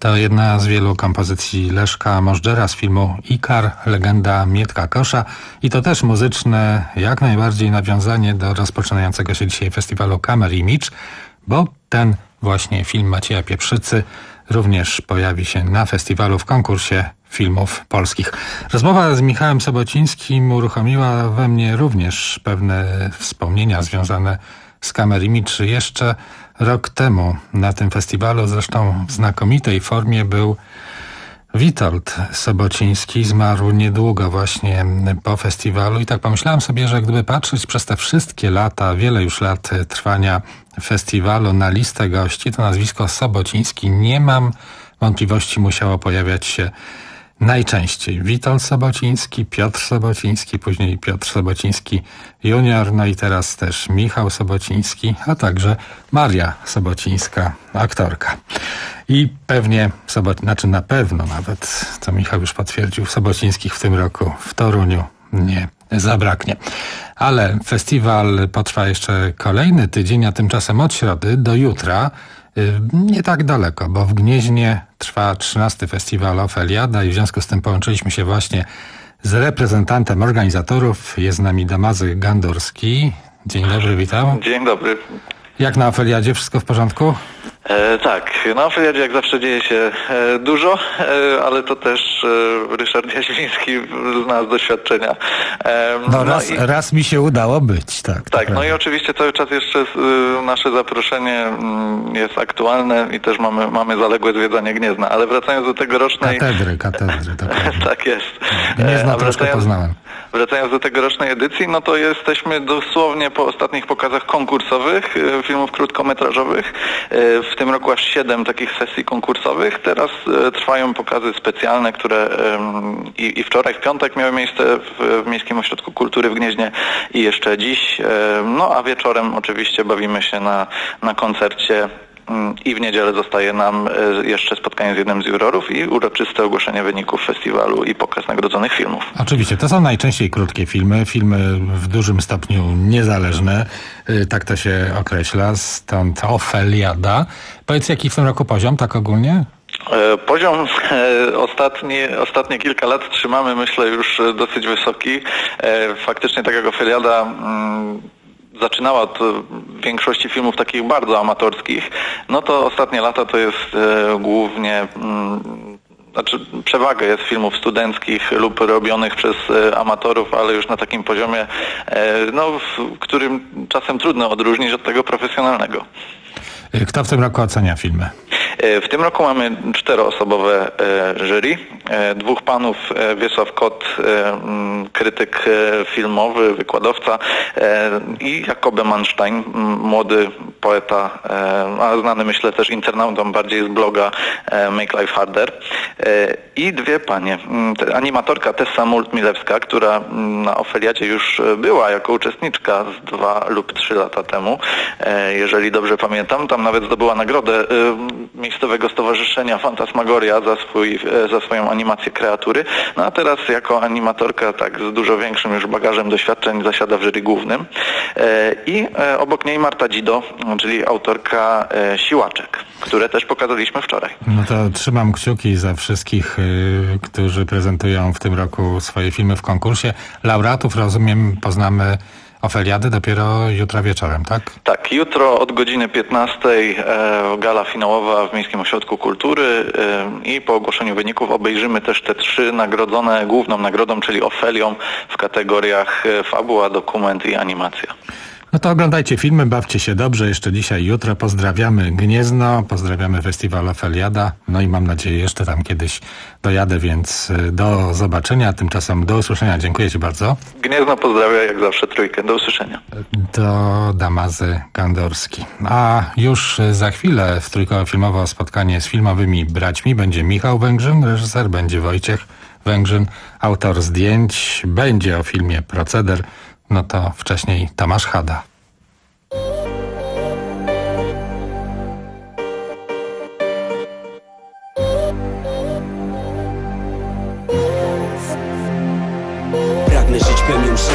To jedna z wielu kompozycji Leszka Możdżera z filmu Ikar, legenda Mietka Kosza i to też muzyczne jak najbardziej nawiązanie do rozpoczynającego się dzisiaj festiwalu Camera Image, bo ten właśnie film Macieja Pieprzycy również pojawi się na festiwalu w konkursie filmów polskich. Rozmowa z Michałem Sobocińskim uruchomiła we mnie również pewne wspomnienia związane z Camera Image. Jeszcze rok temu na tym festiwalu, zresztą w znakomitej formie, był Witold Sobociński. Zmarł niedługo właśnie po festiwalu i tak pomyślałem sobie, że gdyby patrzeć przez te wszystkie lata, wiele już lat trwania festiwalu na listę gości, to nazwisko Sobociński, nie mam wątpliwości, musiało pojawiać się najczęściej. Witold Sobociński, Piotr Sobociński, później Piotr Sobociński junior, no i teraz też Michał Sobociński, a także Maria Sobocińska, aktorka. I pewnie, Sobo- znaczy na pewno nawet, co Michał już potwierdził, Sobocińskich w tym roku w Toruniu nie zabraknie. Ale festiwal potrwa jeszcze kolejny tydzień, a tymczasem od środy do jutra nie tak daleko, bo w Gnieźnie trwa trzynasty festiwal Ofeliada i w związku z tym połączyliśmy się właśnie z reprezentantem organizatorów. Jest z nami Damazy Gandurski. Dzień dobry, witam. Dzień dobry. Jak na Ofeliadzie? Wszystko w porządku? E, tak, na Ofeliadzie jak zawsze dzieje się e, dużo, e, ale to też e, Ryszard Jaźwiński zna z doświadczenia. E, no no raz, i, raz mi się udało być, tak. Tak, no i oczywiście cały czas jeszcze e, nasze zaproszenie m, jest aktualne i też mamy, mamy zaległe zwiedzanie Gniezna, ale wracając do tegorocznej... Katedry, katedry. Tak jest. Gniezno e, troszkę poznałem. Wracając do tegorocznej edycji, no to jesteśmy dosłownie po ostatnich pokazach konkursowych e, filmów krótkometrażowych. E, W tym roku aż siedem takich sesji konkursowych. Teraz e, trwają pokazy specjalne, które e, i, i wczoraj, w piątek miały miejsce w, w Miejskim Ośrodku Kultury w Gnieźnie i jeszcze dziś. E, no a wieczorem oczywiście bawimy się na, na koncercie i w niedzielę zostaje nam jeszcze spotkanie z jednym z jurorów i uroczyste ogłoszenie wyników festiwalu i pokaz nagrodzonych filmów. Oczywiście, to są najczęściej krótkie filmy, filmy w dużym stopniu niezależne, tak to się określa, stąd Ofeliada. Powiedz, jaki w tym roku poziom, tak ogólnie? Poziom e, ostatnie, ostatnie kilka lat trzymamy, myślę, już dosyć wysoki. E, faktycznie, tak jak Ofeliada mm, zaczynała od większości filmów takich bardzo amatorskich, no to ostatnie lata to jest e, głównie... Mm, Znaczy przewaga jest filmów studenckich lub robionych przez e, amatorów, ale już na takim poziomie, e, no, w którym czasem trudno odróżnić od tego profesjonalnego. Kto w tym roku ocenia filmy? W tym roku mamy czteroosobowe e, jury. E, dwóch panów, e, Wiesław Kot, e, krytyk e, filmowy, wykładowca e, i Jakobe Manstein, m, młody poeta, e, a znany myślę też internautom bardziej z bloga e, Make Life Harder. E, I dwie panie. Te, animatorka Tessa Mult-Milewska, która na Ofeliadzie już była jako uczestniczka z dwa lub trzy lata temu, e, jeżeli dobrze pamiętam. Tam nawet zdobyła nagrodę e, miejscowego stowarzyszenia Fantasmagoria za, swój, za swoją animację kreatury. No a teraz jako animatorka tak z dużo większym już bagażem doświadczeń zasiada w jury głównym. I obok niej Marta Dzido, czyli autorka Siłaczek, które też pokazaliśmy wczoraj. No to trzymam kciuki za wszystkich, yy, którzy prezentują w tym roku swoje filmy w konkursie. Laureatów, rozumiem, poznamy Ofeliady dopiero jutro wieczorem, tak? Tak, jutro od godziny piętnastej e, gala finałowa w Miejskim Ośrodku Kultury e, i po ogłoszeniu wyników obejrzymy też te trzy nagrodzone główną nagrodą, czyli Ofelią w kategoriach e, fabuła, dokument i animacja. No to oglądajcie filmy, bawcie się dobrze jeszcze dzisiaj i jutro. Pozdrawiamy Gniezno, pozdrawiamy Festiwal Ofeliada, no i mam nadzieję jeszcze tam kiedyś dojadę, więc do zobaczenia, tymczasem do usłyszenia. Dziękuję Ci bardzo. Gniezno pozdrawia jak zawsze trójkę. Do usłyszenia. Do Damazy Gandurski. A już za chwilę w Trójkowe Filmowo spotkanie z filmowymi braćmi będzie Michał Węgrzyn, reżyser, będzie Wojciech Węgrzyn, autor zdjęć, będzie o filmie Proceder. No to wcześniej Tomasz Chada. Pragnę żyć pełnią życia.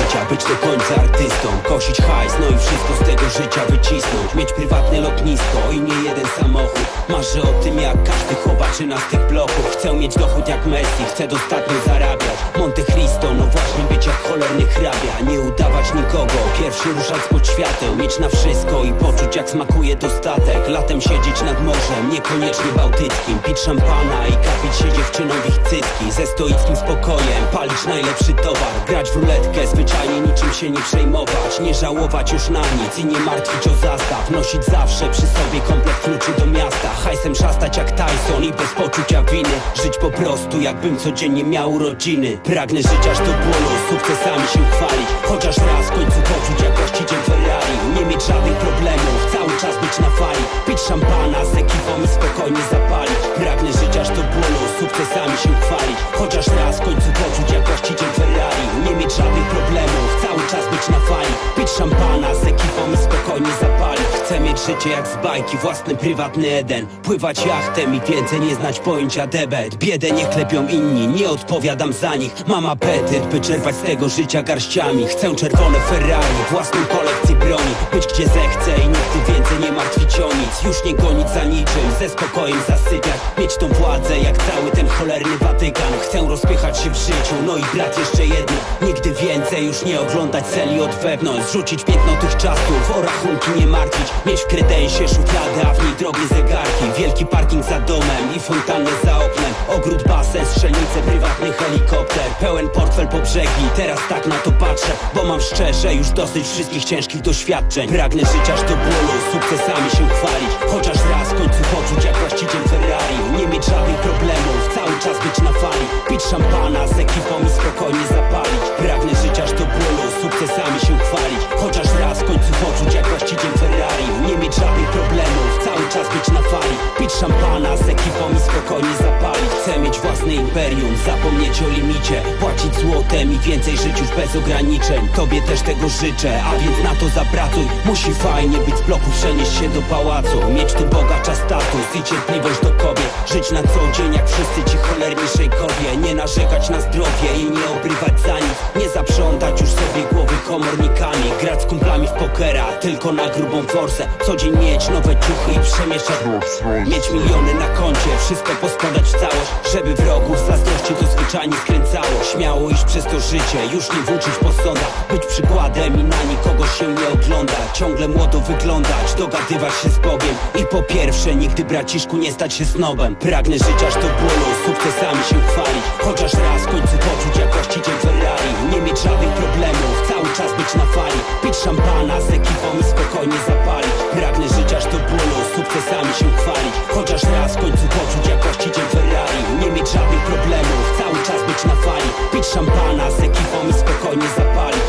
życia, być do końca artystą, kosić hajs, no i wszystko z tego życia wycisnąć. Mieć prywatne lotnisko i nie jeden samochód. Marzę o tym jak każdy chłopaczyna z tych bloków. Chcę mieć dochód jak Messi, chcę dostatnio zarabiać. Monte Cristo, no właśnie być jak cholerny hrabia. Nie udawać nikogo, pierwszy ruszać pod świateł. Mieć na wszystko i poczuć jak smakuje dostatek. Latem siedzieć nad morzem, niekoniecznie bałtyckim. Pić szampana i kapić się dziewczyną w ich cycki. Ze stoickim spokojem, palić najlepszy towar. Grać w ruletkę, zwyczajnie niczym się nie przejmować. Nie żałować już na nic i nie martwić o zastaw. Nosić zawsze przy sobie komplet kluczy do miasta. Hajsem szastać jak Tyson i bez poczucia winy. Żyć po prostu jakbym codziennie miał urodziny. Pragnę żyć aż do bólu, sukcesami się chwalić. Chociaż raz w końcu poczuć jak właściciel Ferrari. Nie mieć żadnych problemów, cały czas być na fali. Pić szampana z ekipą i spokojnie zapalić. Pragnę żyć aż do bólu, sukcesami się chwalić. Chociaż raz w końcu poczuć jak właściciel Ferrari. Nie mieć żadnych problemów, cały czas być na fali. Pić szampana z ekipą i spokojnie zapalić. Chcę mieć życie jak z bajki, własny prywatny Eden. Pływać jachtem i więcej nie znać pojęcia debet. Biedę nie klepią inni, nie odpowiadam za nich. Mam apetyt, by czerpać z tego życia garściami. Chcę czerwone Ferrari, własną kolekcję broni. Być gdzie zechcę i nigdy więcej nie martwić o nic. Już nie gonić za niczym, ze spokojem zasypiać. Mieć tą władzę jak cały ten cholerny Watykan. Chcę rozpychać się w życiu, no i brat jeszcze jedno. Nigdy więcej już nie oglądać celi od wewnątrz. Zrzucić piętno tych czasów, o rachunki nie martwić. Mieć w kredensie szufladę, a w niej drogie zegarki. Wielki parking za domem i fontannę za oknem. Ogród, basen, strzelnice, prywatny helikopter. Pełen portfel po brzegi, teraz tak na to patrzę. Bo mam szczerze już dosyć wszystkich ciężkich doświadczeń. Pragnę żyć aż do bólu, sukcesami się chwalić. Chociaż raz w końcu poczuć jak właściciel Ferrari. Nie mieć żadnych problemów, cały czas być na fali. Pić szampana z ekipą i spokojnie zapalić. Pragnę żyć aż do bólu, sukcesami się chwalić. Chociaż raz w końcu poczuć jak właściciel Ferrari. Nie mieć żadnych problemów, cały czas być na fali. Pić szampana z ekipą i spokojnie zapalić. Chcę mieć własne imperium, zapomnieć o limicie. Płacić złotem i więcej żyć już bez ograniczeń. Tobie też tego życzę, a więc na to zapracuj. Musi fajnie być z bloku, przenieść się do pałacu. Mieć tu bogacza status i cierpliwość do kobiet. Żyć na co dzień jak wszyscy ci cholerni szejkowie. Nie narzekać na zdrowie i nie obrywać za nic. Nie zaprzątać już sobie głowy komornikami. Grać z kumplami w pokera, tylko na grubą forsę. Co dzień mieć nowe ciuchy i przemieszać. Mieć miliony na koncie, wszystko poskładać w całość. Żeby wrogów z zazdrości to zwyczajnie skręcało. Śmiało iść przez to życie, już nie włóczyć po sądach. Być przykładem i na nikogo się nie oglądać. Ciągle młodo wyglądać, dogadywać się z Bogiem. I po pierwsze, nigdy braciszku nie stać się snobem. Pragnę żyć aż do bólu, sukcesami się chwalić. Chociaż raz w końcu poczuć jak właściciel Ferrari. Nie mieć żadnych problemów, cały czas być na fali. Pić szampana z ekipą i spokojnie zapalić. Pragnę żyć aż do bólu, sukcesami się chwalić. Chociaż raz w końcu poczuć jak właściciel Ferrari. Nie mieć żadnych problemów, cały czas być na fali. Pić szampana z ekipą i spokojnie zapalić.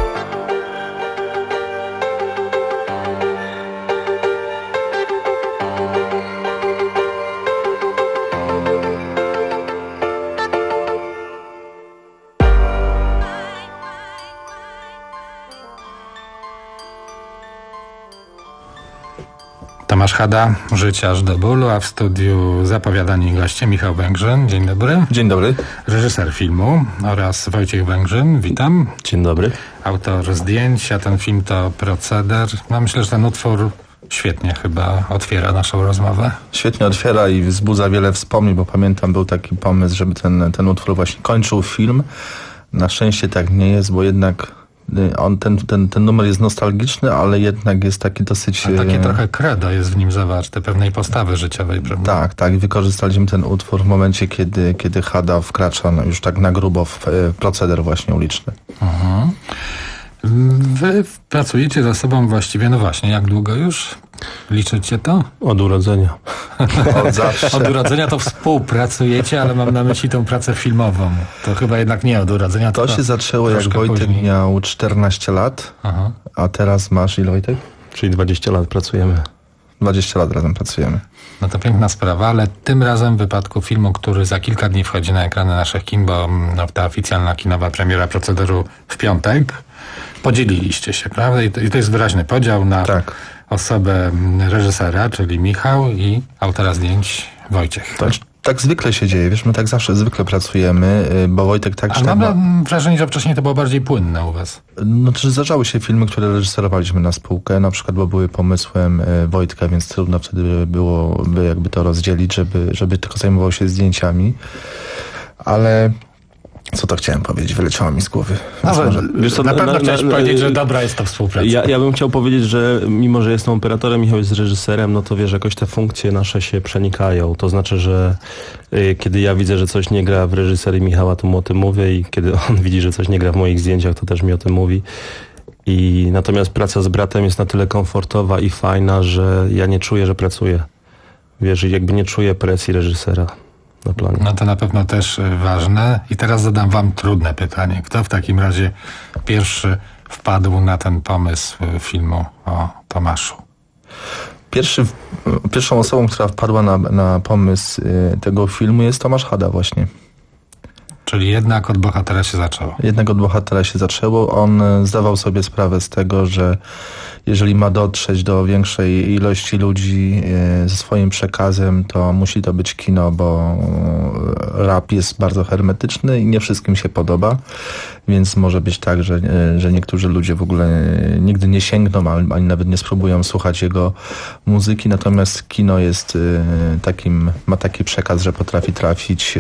Tomasz Chada, Życie aż do bólu, a w studiu zapowiadani goście Michał Węgrzyn. Dzień dobry. Dzień dobry. Reżyser filmu oraz Wojciech Węgrzyn. Witam. Dzień dobry. Autor zdjęć, a ten film to proceder. No myślę, że ten utwór świetnie chyba otwiera naszą rozmowę. Świetnie otwiera i wzbudza wiele wspomnień, bo pamiętam, był taki pomysł, żeby ten, ten utwór właśnie kończył film. Na szczęście tak nie jest, bo jednak on, ten, ten, ten numer jest nostalgiczny, ale jednak jest taki dosyć... A takie trochę credo jest w nim zawarte, pewnej postawy życiowej, prawda? Tak, tak. Wykorzystaliśmy ten utwór w momencie, kiedy, kiedy Chada wkracza no, już tak na grubo w proceder właśnie uliczny. Mhm. Wy pracujecie ze sobą właściwie, no właśnie, jak długo już? Liczycie to? Od urodzenia. Od zawsze. Od urodzenia to współpracujecie, ale mam na myśli tą pracę filmową. To chyba jednak nie od urodzenia. To się zaczęło, jak Wojtek później miał czternaście lat, Aha. a teraz masz ile, Wojtek? Czyli dwadzieścia lat pracujemy. dwadzieścia lat razem pracujemy. No to piękna sprawa, ale tym razem w wypadku filmu, który za kilka dni wchodzi na ekrany naszych kin, bo no, ta oficjalna kinowa premiera procederu w piątek, podzieliliście się, prawda? I to, i to jest wyraźny podział na tak. osobę reżysera, czyli Michał, i autora zdjęć Wojciech. Tak, Tak zwykle się dzieje, wiesz, my tak zawsze zwykle pracujemy, bo Wojtek tak... A mam ma... wrażenie, że wcześniej to było bardziej płynne u was. No to zdarzały się filmy, które reżyserowaliśmy na spółkę, na przykład, bo były pomysłem Wojtka, więc trudno wtedy było by jakby to rozdzielić, żeby, żeby tylko zajmował się zdjęciami, ale... Co to chciałem powiedzieć? Wyleciało mi z głowy. Ale, może... wiesz co, na, na pewno na, chciałeś na, powiedzieć, że dobra jest to współpraca. Ja, ja bym chciał powiedzieć, że mimo, że jestem operatorem, Michał jest reżyserem, no to wiesz, jakoś te funkcje nasze się przenikają. To znaczy, że y, kiedy ja widzę, że coś nie gra w reżyserii Michała, to mu o tym mówię i kiedy on widzi, że coś nie gra w moich zdjęciach, to też mi o tym mówi. I natomiast praca z bratem jest na tyle komfortowa i fajna, że ja nie czuję, że pracuję. Wiesz, jakby nie czuję presji reżysera na planie. No to na pewno też ważne. I teraz zadam wam trudne pytanie. Kto w takim razie pierwszy wpadł na ten pomysł filmu o Tomaszu? Pierwszy, pierwszą osobą, która wpadła na, na pomysł tego filmu jest Tomasz Hada właśnie. Czyli jednak od bohatera się zaczęło. Jednak od bohatera się zaczęło. On zdawał sobie sprawę z tego, że jeżeli ma dotrzeć do większej ilości ludzi ze swoim przekazem, to musi to być kino, bo rap jest bardzo hermetyczny i nie wszystkim się podoba, więc może być tak, że, że niektórzy ludzie w ogóle nigdy nie sięgną, ani nawet nie spróbują słuchać jego muzyki, natomiast kino jest takim, ma taki przekaz, że potrafi trafić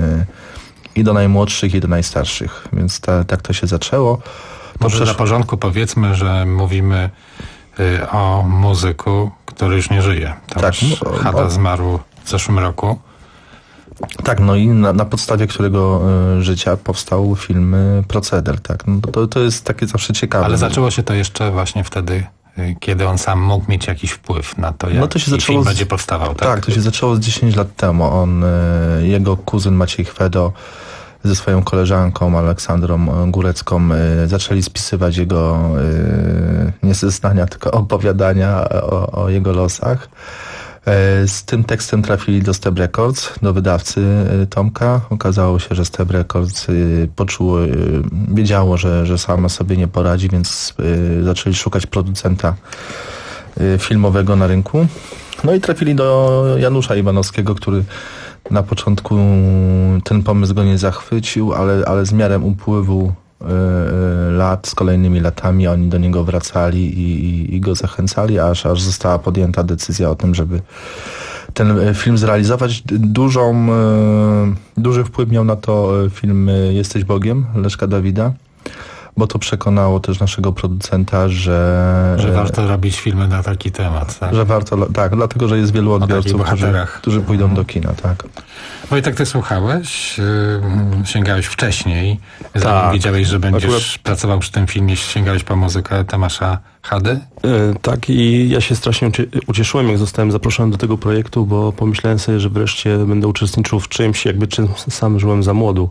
i do najmłodszych, i do najstarszych, więc ta, tak to się zaczęło. To Może przecież... dla porządku powiedzmy, że mówimy y, o muzyku, który już nie żyje. Tomasz tak, Hada o... zmarł w zeszłym roku. Tak, no i na, na podstawie którego y, życia powstał film y, Proceder, tak. No to, to jest takie zawsze ciekawe. Ale zaczęło się to jeszcze właśnie wtedy, y, kiedy on sam mógł mieć jakiś wpływ na to, jak no to się zaczęło film z... będzie powstawał, tak? Tak, to się zaczęło z dziesięć lat temu. On, y, jego kuzyn Maciej Chwedo ze swoją koleżanką Aleksandrą Górecką y, zaczęli spisywać jego y, nie zeznania, tylko opowiadania o, o jego losach. Y, z tym tekstem trafili do Step Records, do wydawcy y, Tomka. Okazało się, że Step Records y, poczuło, y, wiedziało, że, że sama sobie nie poradzi, więc y, zaczęli szukać producenta y, filmowego na rynku. No i trafili do Janusza Iwanowskiego, który na początku ten pomysł go nie zachwycił, ale, ale z miarem upływu y, y, lat, z kolejnymi latami oni do niego wracali i, i, i go zachęcali, aż, aż została podjęta decyzja o tym, żeby ten film zrealizować. Dużą, y, duży wpływ miał na to film Jesteś Bogiem Leszka Dawida, bo to przekonało też naszego producenta, że... Że warto robić filmy na taki temat, tak? Że warto, tak, dlatego, że jest wielu odbiorców, którzy, którzy pójdą do kina, tak. Wojtek, ty słuchałeś, yy, sięgałeś wcześniej, zanim tak. wiedziałeś, że będziesz Akurat... pracował przy tym filmie, sięgałeś po muzykę Tomasza Hady? Yy, tak i ja się strasznie ucieszyłem, jak zostałem zaproszony do tego projektu, bo pomyślałem sobie, że wreszcie będę uczestniczył w czymś, jakby czym sam żyłem za młodu.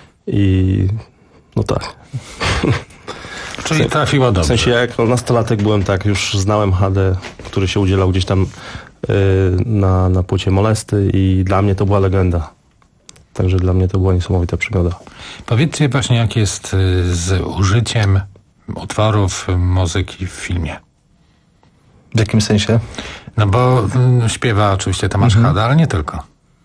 I no tak. Czyli trafiło dobrze. W sensie jak nastolatek byłem tak, już znałem Hadę, który się udzielał gdzieś tam yy, na, na płycie Molesty i dla mnie to była legenda. Także dla mnie to była niesamowita przygoda. Powiedzcie właśnie, jak jest z użyciem utworów muzyki w filmie. W jakim sensie? No bo mm, śpiewa oczywiście Tomasz mhm. Hada, ale nie tylko.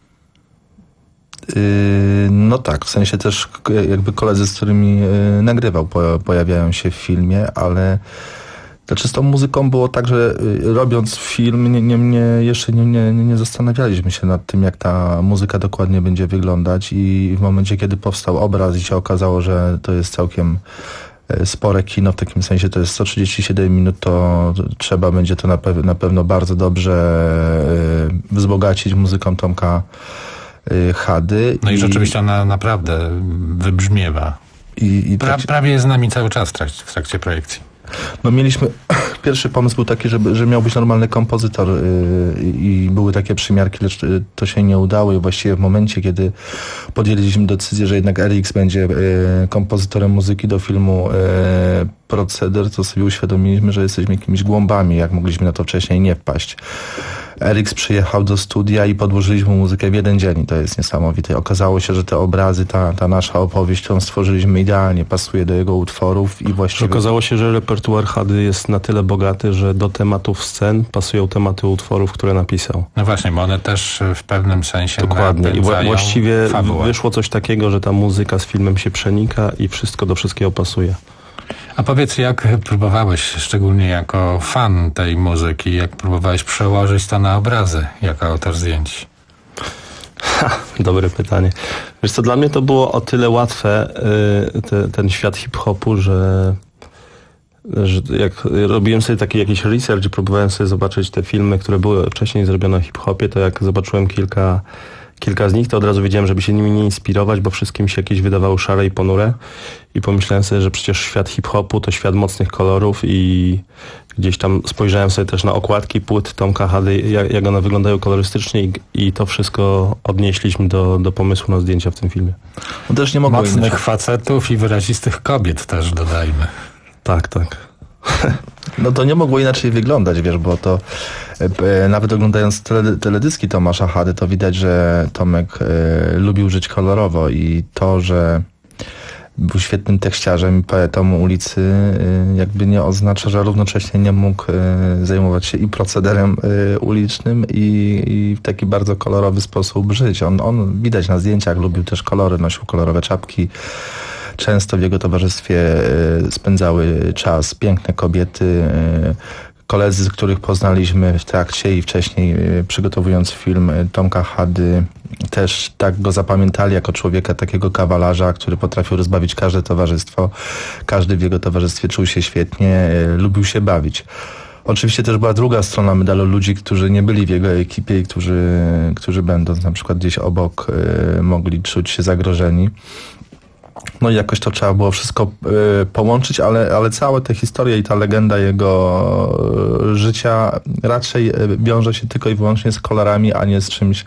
No tak, w sensie też jakby koledzy, z którymi nagrywał, pojawiają się w filmie, ale znaczy z tą muzyką było tak, że robiąc film nie, nie, nie, jeszcze nie, nie, nie zastanawialiśmy się nad tym, jak ta muzyka dokładnie będzie wyglądać i w momencie, kiedy powstał obraz i się okazało, że to jest całkiem spore kino, w takim sensie to jest sto trzydzieści siedem minut, to trzeba będzie to na, pe- na pewno bardzo dobrze wzbogacić muzyką Tomka Hady. No i, i rzeczywiście ona naprawdę wybrzmiewa. I, i pra, prawie jest z nami cały czas w trakcie, w trakcie projekcji. No mieliśmy, pierwszy pomysł był taki, żeby, że miał być normalny kompozytor yy, i były takie przymiarki, lecz to się nie udało i właściwie w momencie, kiedy podjęliśmy decyzję, że jednak R X będzie yy, kompozytorem muzyki do filmu yy, Proceder, to sobie uświadomiliśmy, że jesteśmy jakimiś głąbami, jak mogliśmy na to wcześniej nie wpaść. Eriks przyjechał do studia i podłożyliśmy muzykę w jeden dzień. To jest niesamowite. Okazało się, że te obrazy, ta, ta nasza opowieść, którą stworzyliśmy, idealnie pasuje do jego utworów i właściwie... Okazało się, że repertuar Hady jest na tyle bogaty, że do tematów scen pasują tematy utworów, które napisał. No właśnie, bo one też w pewnym sensie Dokładnie. I wła- właściwie fabułę. wyszło coś takiego, że ta muzyka z filmem się przenika i wszystko do wszystkiego pasuje. A powiedz, jak próbowałeś, szczególnie jako fan tej muzyki, jak próbowałeś przełożyć to na obrazy, jako autor zdjęć? Ha, dobre pytanie. Wiesz co, dla mnie to było o tyle łatwe, yy, te, ten świat hip-hopu, że, że jak robiłem sobie taki jakiś research i próbowałem sobie zobaczyć te filmy, które były wcześniej zrobione o hip-hopie, to jak zobaczyłem kilka Kilka z nich, to od razu wiedziałem, żeby się nimi nie inspirować, bo wszystkim się jakieś wydawały szare i ponure. I pomyślałem sobie, że przecież świat hip-hopu to świat mocnych kolorów i gdzieś tam spojrzałem sobie też na okładki płyt Tomka Hady, jak, jak one wyglądają kolorystycznie i, i to wszystko odnieśliśmy do, do pomysłu na zdjęcia w tym filmie. No też nie mogło Mocnych inaczej. facetów i wyrazistych kobiet też dodajmy. Tak, tak. No to nie mogło inaczej wyglądać, wiesz, bo to e, nawet oglądając tele, teledyski Tomasza Hady, to widać, że Tomek e, lubił żyć kolorowo i to, że był świetnym tekściarzem i poetą ulicy, e, jakby nie oznacza, że równocześnie nie mógł e, zajmować się i procederem e, ulicznym i, i w taki bardzo kolorowy sposób żyć. On, on widać na zdjęciach, lubił też kolory, nosił kolorowe czapki. Często w jego towarzystwie spędzały czas piękne kobiety, koledzy, z których poznaliśmy w trakcie i wcześniej przygotowując film Tomka Hady, też tak go zapamiętali jako człowieka, takiego kawalarza, który potrafił rozbawić każde towarzystwo. Każdy w jego towarzystwie czuł się świetnie, lubił się bawić. Oczywiście też była druga strona medalu, ludzi, którzy nie byli w jego ekipie i którzy, którzy będąc na przykład gdzieś obok mogli czuć się zagrożeni. No i jakoś to trzeba było wszystko y, połączyć, ale, ale całe te historie i ta legenda jego y, życia raczej y, wiąże się tylko i wyłącznie z kolorami, a nie z czymś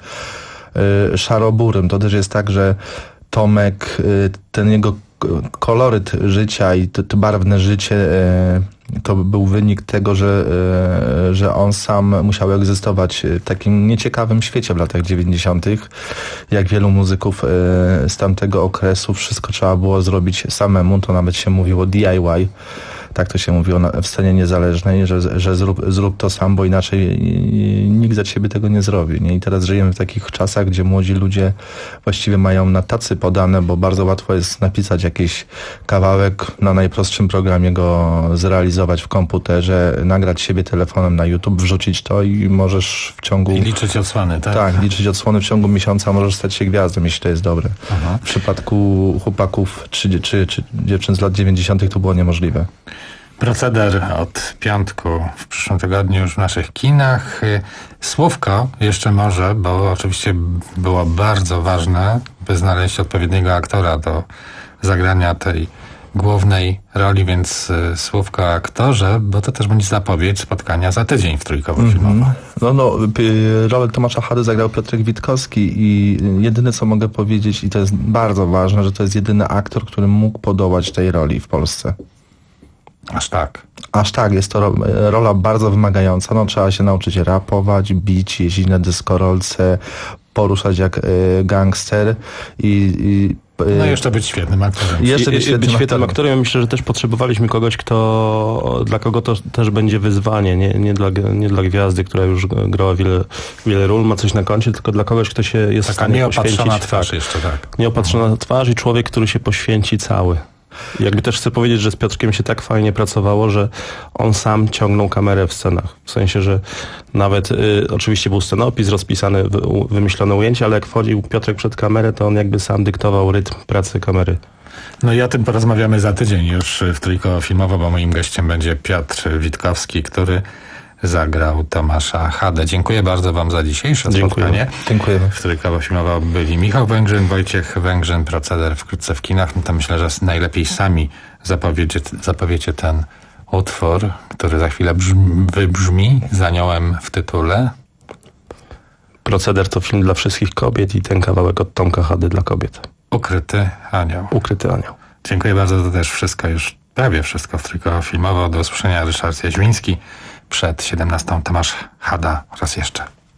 y, szaroburym. To też jest tak, że Tomek, y, ten jego koloryt życia i to, to barwne życie y, to był wynik tego, że, y, że on sam musiał egzystować w takim nieciekawym świecie w latach dziewięćdziesiątych. Jak wielu muzyków y, z tamtego okresu, wszystko trzeba było zrobić samemu, to nawet się mówiło D I Y. Tak to się mówiło na, w scenie niezależnej, że, że zrób, zrób to sam, bo inaczej nikt za ciebie tego nie zrobi. Nie? I teraz żyjemy w takich czasach, gdzie młodzi ludzie właściwie mają na tacy podane, bo bardzo łatwo jest napisać jakiś kawałek, na najprostszym programie go zrealizować w komputerze, nagrać siebie telefonem na YouTube, wrzucić to i możesz w ciągu... I liczyć odsłony, tak? Tak, liczyć odsłony w ciągu miesiąca, możesz stać się gwiazdą, jeśli to jest dobre. Aha. W przypadku chłopaków czy, czy, czy dziewczyn z lat dziewięćdziesiątych to było niemożliwe. Proceder od piątku w przyszłym tygodniu już w naszych kinach. Słówko jeszcze może, bo oczywiście było bardzo ważne, by znaleźć odpowiedniego aktora do zagrania tej głównej roli, więc słówko o aktorze, bo to też będzie zapowiedź spotkania za tydzień w Trójkowo-Filmowo. Mm-hmm. No, no, rolę Tomasza Hady zagrał Piotrek Witkowski i jedyne, co mogę powiedzieć, i to jest bardzo ważne, że to jest jedyny aktor, który mógł podołać tej roli w Polsce. Aż tak. Aż tak, jest to ro- rola bardzo wymagająca. No, trzeba się nauczyć rapować, bić, jeździć na dyskorolce, poruszać jak y, gangster i... i No i jeszcze być świetnym aktorem. Jeszcze być świetnym, być świetnym aktorem. aktorem. Myślę, że też potrzebowaliśmy kogoś, kto, dla kogo to też będzie wyzwanie. Nie, nie, dla, nie dla gwiazdy, która już grała wiele, wiele ról, ma coś na koncie, tylko dla kogoś, kto się jest Taka w stanie nieopatrzona poświęcić. twarz jeszcze, tak. Nieopatrzona mhm. twarz i człowiek, który się poświęci cały. Jakby też chcę powiedzieć, że z Piotrkiem się tak fajnie pracowało, że on sam ciągnął kamerę w scenach. W sensie, że nawet y, oczywiście był scenopis, rozpisane, wy, wymyślone ujęcia, ale jak wchodził Piotrek przed kamerę, to on jakby sam dyktował rytm pracy kamery. No i o tym porozmawiamy za tydzień już w Trójkowo-Filmowo, bo moim gościem będzie Piotr Witkowski, który zagrał Tomasza Hadę. Dziękuję bardzo wam za dzisiejsze Dziękuję. spotkanie. Dziękujemy. W Trójkowo-Filmowo byli Michał Węgrzyn, Wojciech Węgrzyn, Proceder wkrótce w kinach. No to myślę, że najlepiej sami zapowiecie, zapowiecie ten utwór, który za chwilę brzmi, wybrzmi z aniołem w tytule. Proceder to film dla wszystkich kobiet i ten kawałek od Tomka Hady dla kobiet. Ukryty anioł. Ukryty anioł. Dziękuję bardzo, to też wszystko już, prawie wszystko w Trójkowo-Filmowo. Do usłyszenia, Ryszard Jaźwiński. Przed siedemnastą Tomasz Hada raz jeszcze.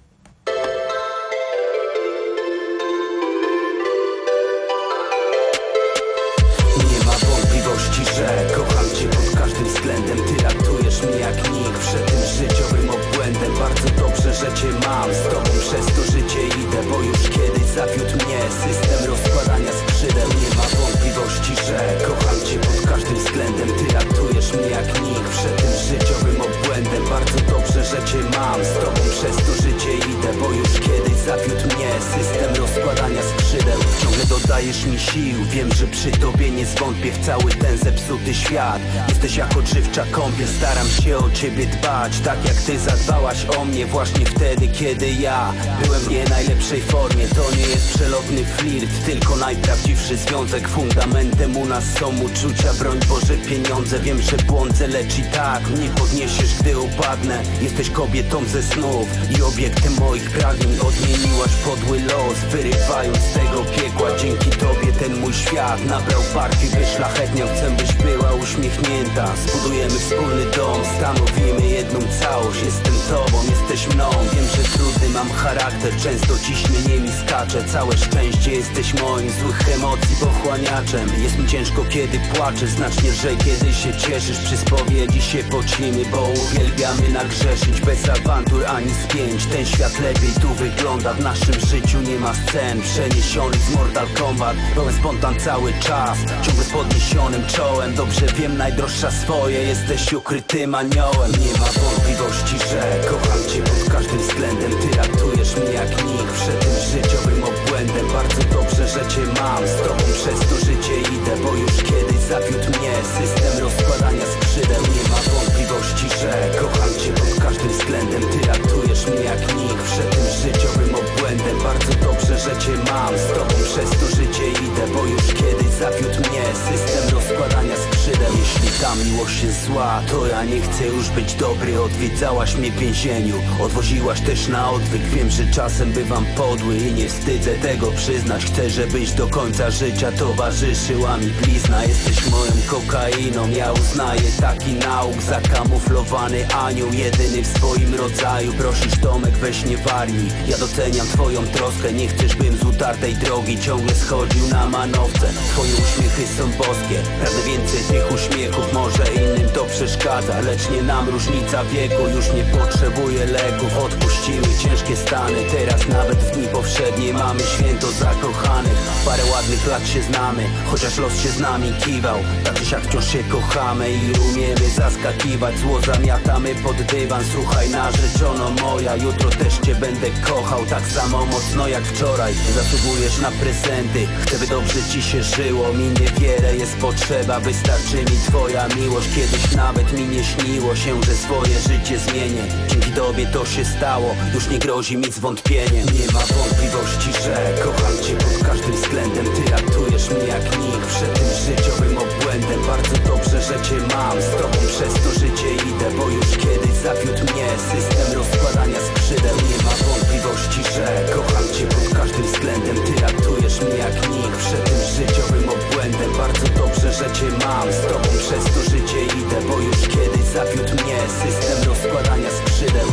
zawiódł mnie system rozkładania skrzydeł. Ciągle dodajesz mi sił, wiem, że przy tobie nie zwątpię w cały ten zepsuty świat. Jesteś jak odżywcza kąpiel, staram się o ciebie dbać, tak jak ty zadbałaś o mnie właśnie wtedy, kiedy ja byłem w nie najlepszej formie. To nie jest przelotny flirt, tylko najprawdziwszy związek. Fundamentem u nas są uczucia, broń Boże pieniądze. Wiem, że błądzę, lecz i tak mnie podniesiesz, gdy upadnę. Jesteś kobietą ze snów i obiektem moich pragnień. Odmieniłaś podły los, wyrywając z tego piekła. Dzięki tobie ten mój świat nabrał barw i wyszlachetniał. Chcę, byś była uśmiechnięta. Zbudujemy wspólny dom, stanowimy jedną całość. Jestem tobą, jesteś mną. Wiem, że trudny mam charakter, często ciśnienie mi skacze. Całe szczęście, jesteś moim złych emocji pochłaniaczem. Jest mi ciężko, kiedy płaczę, znacznie lżej, kiedy się cieszysz. Przy spowiedzi się pocimy, bo uwielbiamy nagrzeszyć. Bez awantur ani spięć, ten świat lepiej tu wygląda. W naszym życiu nie ma scen przeniesionych z Mortal Kombat. Pełen spontan cały czas, ciągle z podniesionym czołem. Dobrze wiem, najdroższa swoje, jesteś ukrytym aniołem. Nie ma wątpliwości, że kocham cię pod każdym względem. Ty ratujesz mnie jak nikt przed tym życiowym obłędem. Bardzo dobrze, że cię mam, z tobą przez to życie idę. Bo już kiedyś zawiódł mnie system rozkładania skrzydeł. Nie ma wątpliwości, że kocham cię pod każdym względem. Ty ratujesz mnie jak nikt przed tym życiowym obłędem. Bardzo dobrze, że cię mam, z tobą przez to życie idę. Bo już kiedyś zawiódł mnie system rozkładania skrzydeł. Jeśli ta miłość jest zła, to ja nie chcę już być dobry. Odwiedzałaś mnie w więzieniu, odwoziłaś też na odwyk. Wiem, że czasem bywam podły i nie wstydzę tego przyznać. Chcę, żebyś do końca życia towarzyszyła mi blizna. Jesteś moją kokainą, ja uznaję taki nauk. Zakamuflowany anioł, jedyny w swoim rodzaju. Prosisz Tomek, weź nie warnij, ja doceniam twoją troskę. Nie chcesz, bym z utartej drogi ciągle schodził na manowce. Twoje uśmiechy są boskie, pragnę więcej tych uśmiechów. Może innym to przeszkadza, lecz nie nam różnica wieku. Już nie potrzebuję leków, odpuściły ciężkie stany. Teraz nawet w dni powszednie mamy święto zakochanych. Parę ładnych lat się znamy, chociaż los się z nami kiwał. Tak czy siak wciąż się kochamy i umiemy zaskakiwać. Zło zamiatamy pod dywan, słuchaj narzeczono moja. Jutro też cię będę kochał tak samo mocno jak wczoraj. Zasługujesz na prezenty, chcę, by dobrze ci się żyło. Mi niewiele jest potrzeba, wystarczy mi twoja miłość. Kiedyś nawet mi nie śniło się, że swoje życie zmienię. Dzięki tobie to się stało, już nie grozi mi zwątpienie. Nie ma wątpliwości, że kocham cię pod każdym względem. Ty ratujesz mnie jak nikt przed tym życiowym obłędem. Bardzo dobrze, że cię mam, z tobą przez to życie idę. Bo już kiedyś zawiódł mnie system rozkładania skrzydeł. Nie ma wątpliwości, że kocham cię pod każdym względem. Ty ratujesz mnie jak nikt przed tym życiowym obłędem. Bardzo dobrze, że cię mam, z tobą przez to życie idę. Bo już kiedyś zawiódł mnie system rozkładania skrzydeł.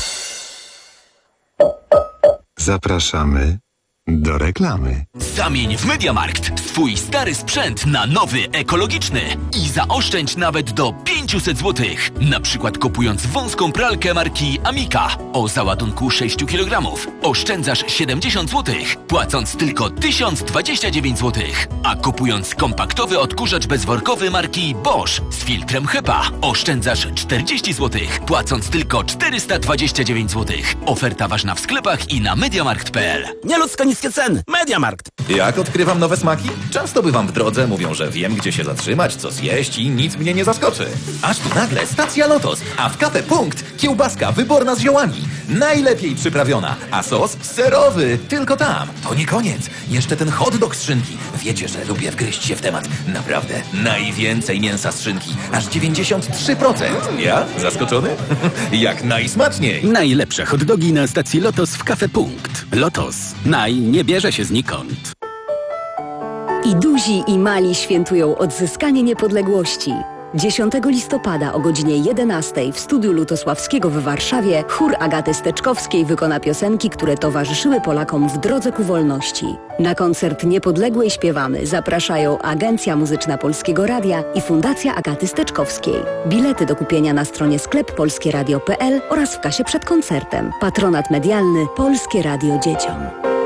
Zapraszamy do reklamy. Zamień w MediaMarkt swój stary sprzęt na nowy, ekologiczny i zaoszczędź nawet do pięćset złotych. Na przykład kupując wąską pralkę marki Amica o załadunku sześć kilogramów oszczędzasz siedemdziesiąt złotych, płacąc tylko tysiąc dwadzieścia dziewięć złotych. A kupując kompaktowy odkurzacz bezworkowy marki Bosch z filtrem HEPA oszczędzasz czterdzieści złotych, płacąc tylko czterysta dwadzieścia dziewięć złotych. Oferta ważna w sklepach i na mediamarkt kropka p l. Nieludzko niskie ceny. MediaMarkt. Jak odkrywam nowe smaki? Często bywam w drodze, mówią, że wiem, gdzie się zatrzymać, co zjeść i nic mnie nie zaskoczy. Aż tu nagle stacja Lotos, a w Cafe Punkt kiełbaska wyborna z ziołami. Najlepiej przyprawiona, a sos serowy. Tylko tam. To nie koniec. Jeszcze ten hot dog z szynki. Wiecie, że lubię wgryźć się w temat. Naprawdę. Najwięcej mięsa z szynki. Aż dziewięćdziesiąt trzy procent. Ja? Zaskoczony? Jak najsmaczniej. Najlepsze hot dogi na stacji Lotos w Cafe Punkt. Lotos. Naj nie bierze się znikąd. I duzi, i mali świętują odzyskanie niepodległości. dziesiątego listopada o godzinie jedenastej w studiu Lutosławskiego w Warszawie chór Agaty Steczkowskiej wykona piosenki, które towarzyszyły Polakom w drodze ku wolności. Na koncert Niepodległej śpiewamy zapraszają Agencja Muzyczna Polskiego Radia i Fundacja Agaty Steczkowskiej. Bilety do kupienia na stronie sklep polskie radio kropka p l oraz w kasie przed koncertem. Patronat medialny Polskie Radio Dzieciom.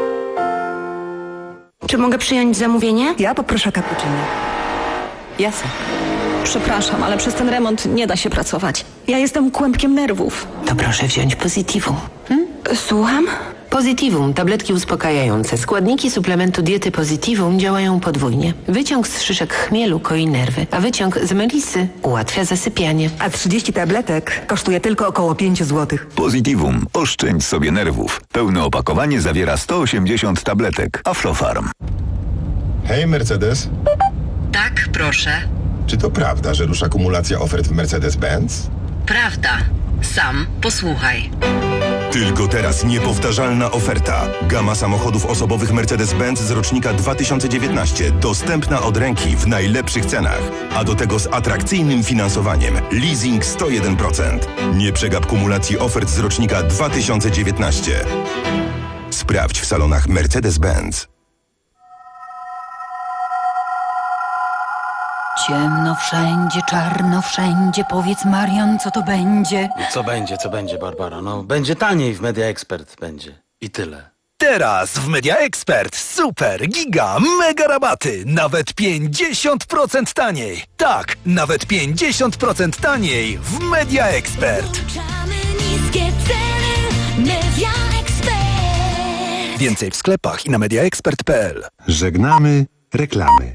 Czy mogę przyjąć zamówienie? Ja poproszę cappuccino. Jasne. Przepraszam, ale przez ten remont nie da się pracować. Ja jestem kłębkiem nerwów. To proszę wziąć Positivo. Hmm? Słucham? Positivum, tabletki uspokajające. Składniki suplementu diety Positivum działają podwójnie. Wyciąg z szyszek chmielu koi nerwy, a wyciąg z melisy ułatwia zasypianie. A trzydzieści tabletek kosztuje tylko około pięć złotych. Positivum. Oszczędź sobie nerwów. Pełne opakowanie zawiera sto osiemdziesiąt tabletek. Aflofarm. Hej, Mercedes. Tak, proszę. Czy to prawda, że rusza kumulacja ofert w Mercedes-Benz? Prawda. Sam posłuchaj. Tylko teraz niepowtarzalna oferta. Gama samochodów osobowych Mercedes-Benz z rocznika dwa tysiące dziewiętnaście. Dostępna od ręki w najlepszych cenach. A do tego z atrakcyjnym finansowaniem. Leasing sto jeden procent. Nie przegap kumulacji ofert z rocznika dwa tysiące dziewiętnaście. Sprawdź w salonach Mercedes-Benz. Ciemno wszędzie, czarno wszędzie. Powiedz, Marian, co to będzie? Co będzie, co będzie, Barbara? No, będzie taniej w Media Expert, będzie. I tyle. Teraz w Media Expert super, giga, mega rabaty. Nawet pięćdziesiąt procent taniej. Tak, nawet pięćdziesiąt procent taniej w Media Expert. Niskie ceny, Media Expert. Więcej w sklepach i na mediaexpert kropka p l. Żegnamy reklamy.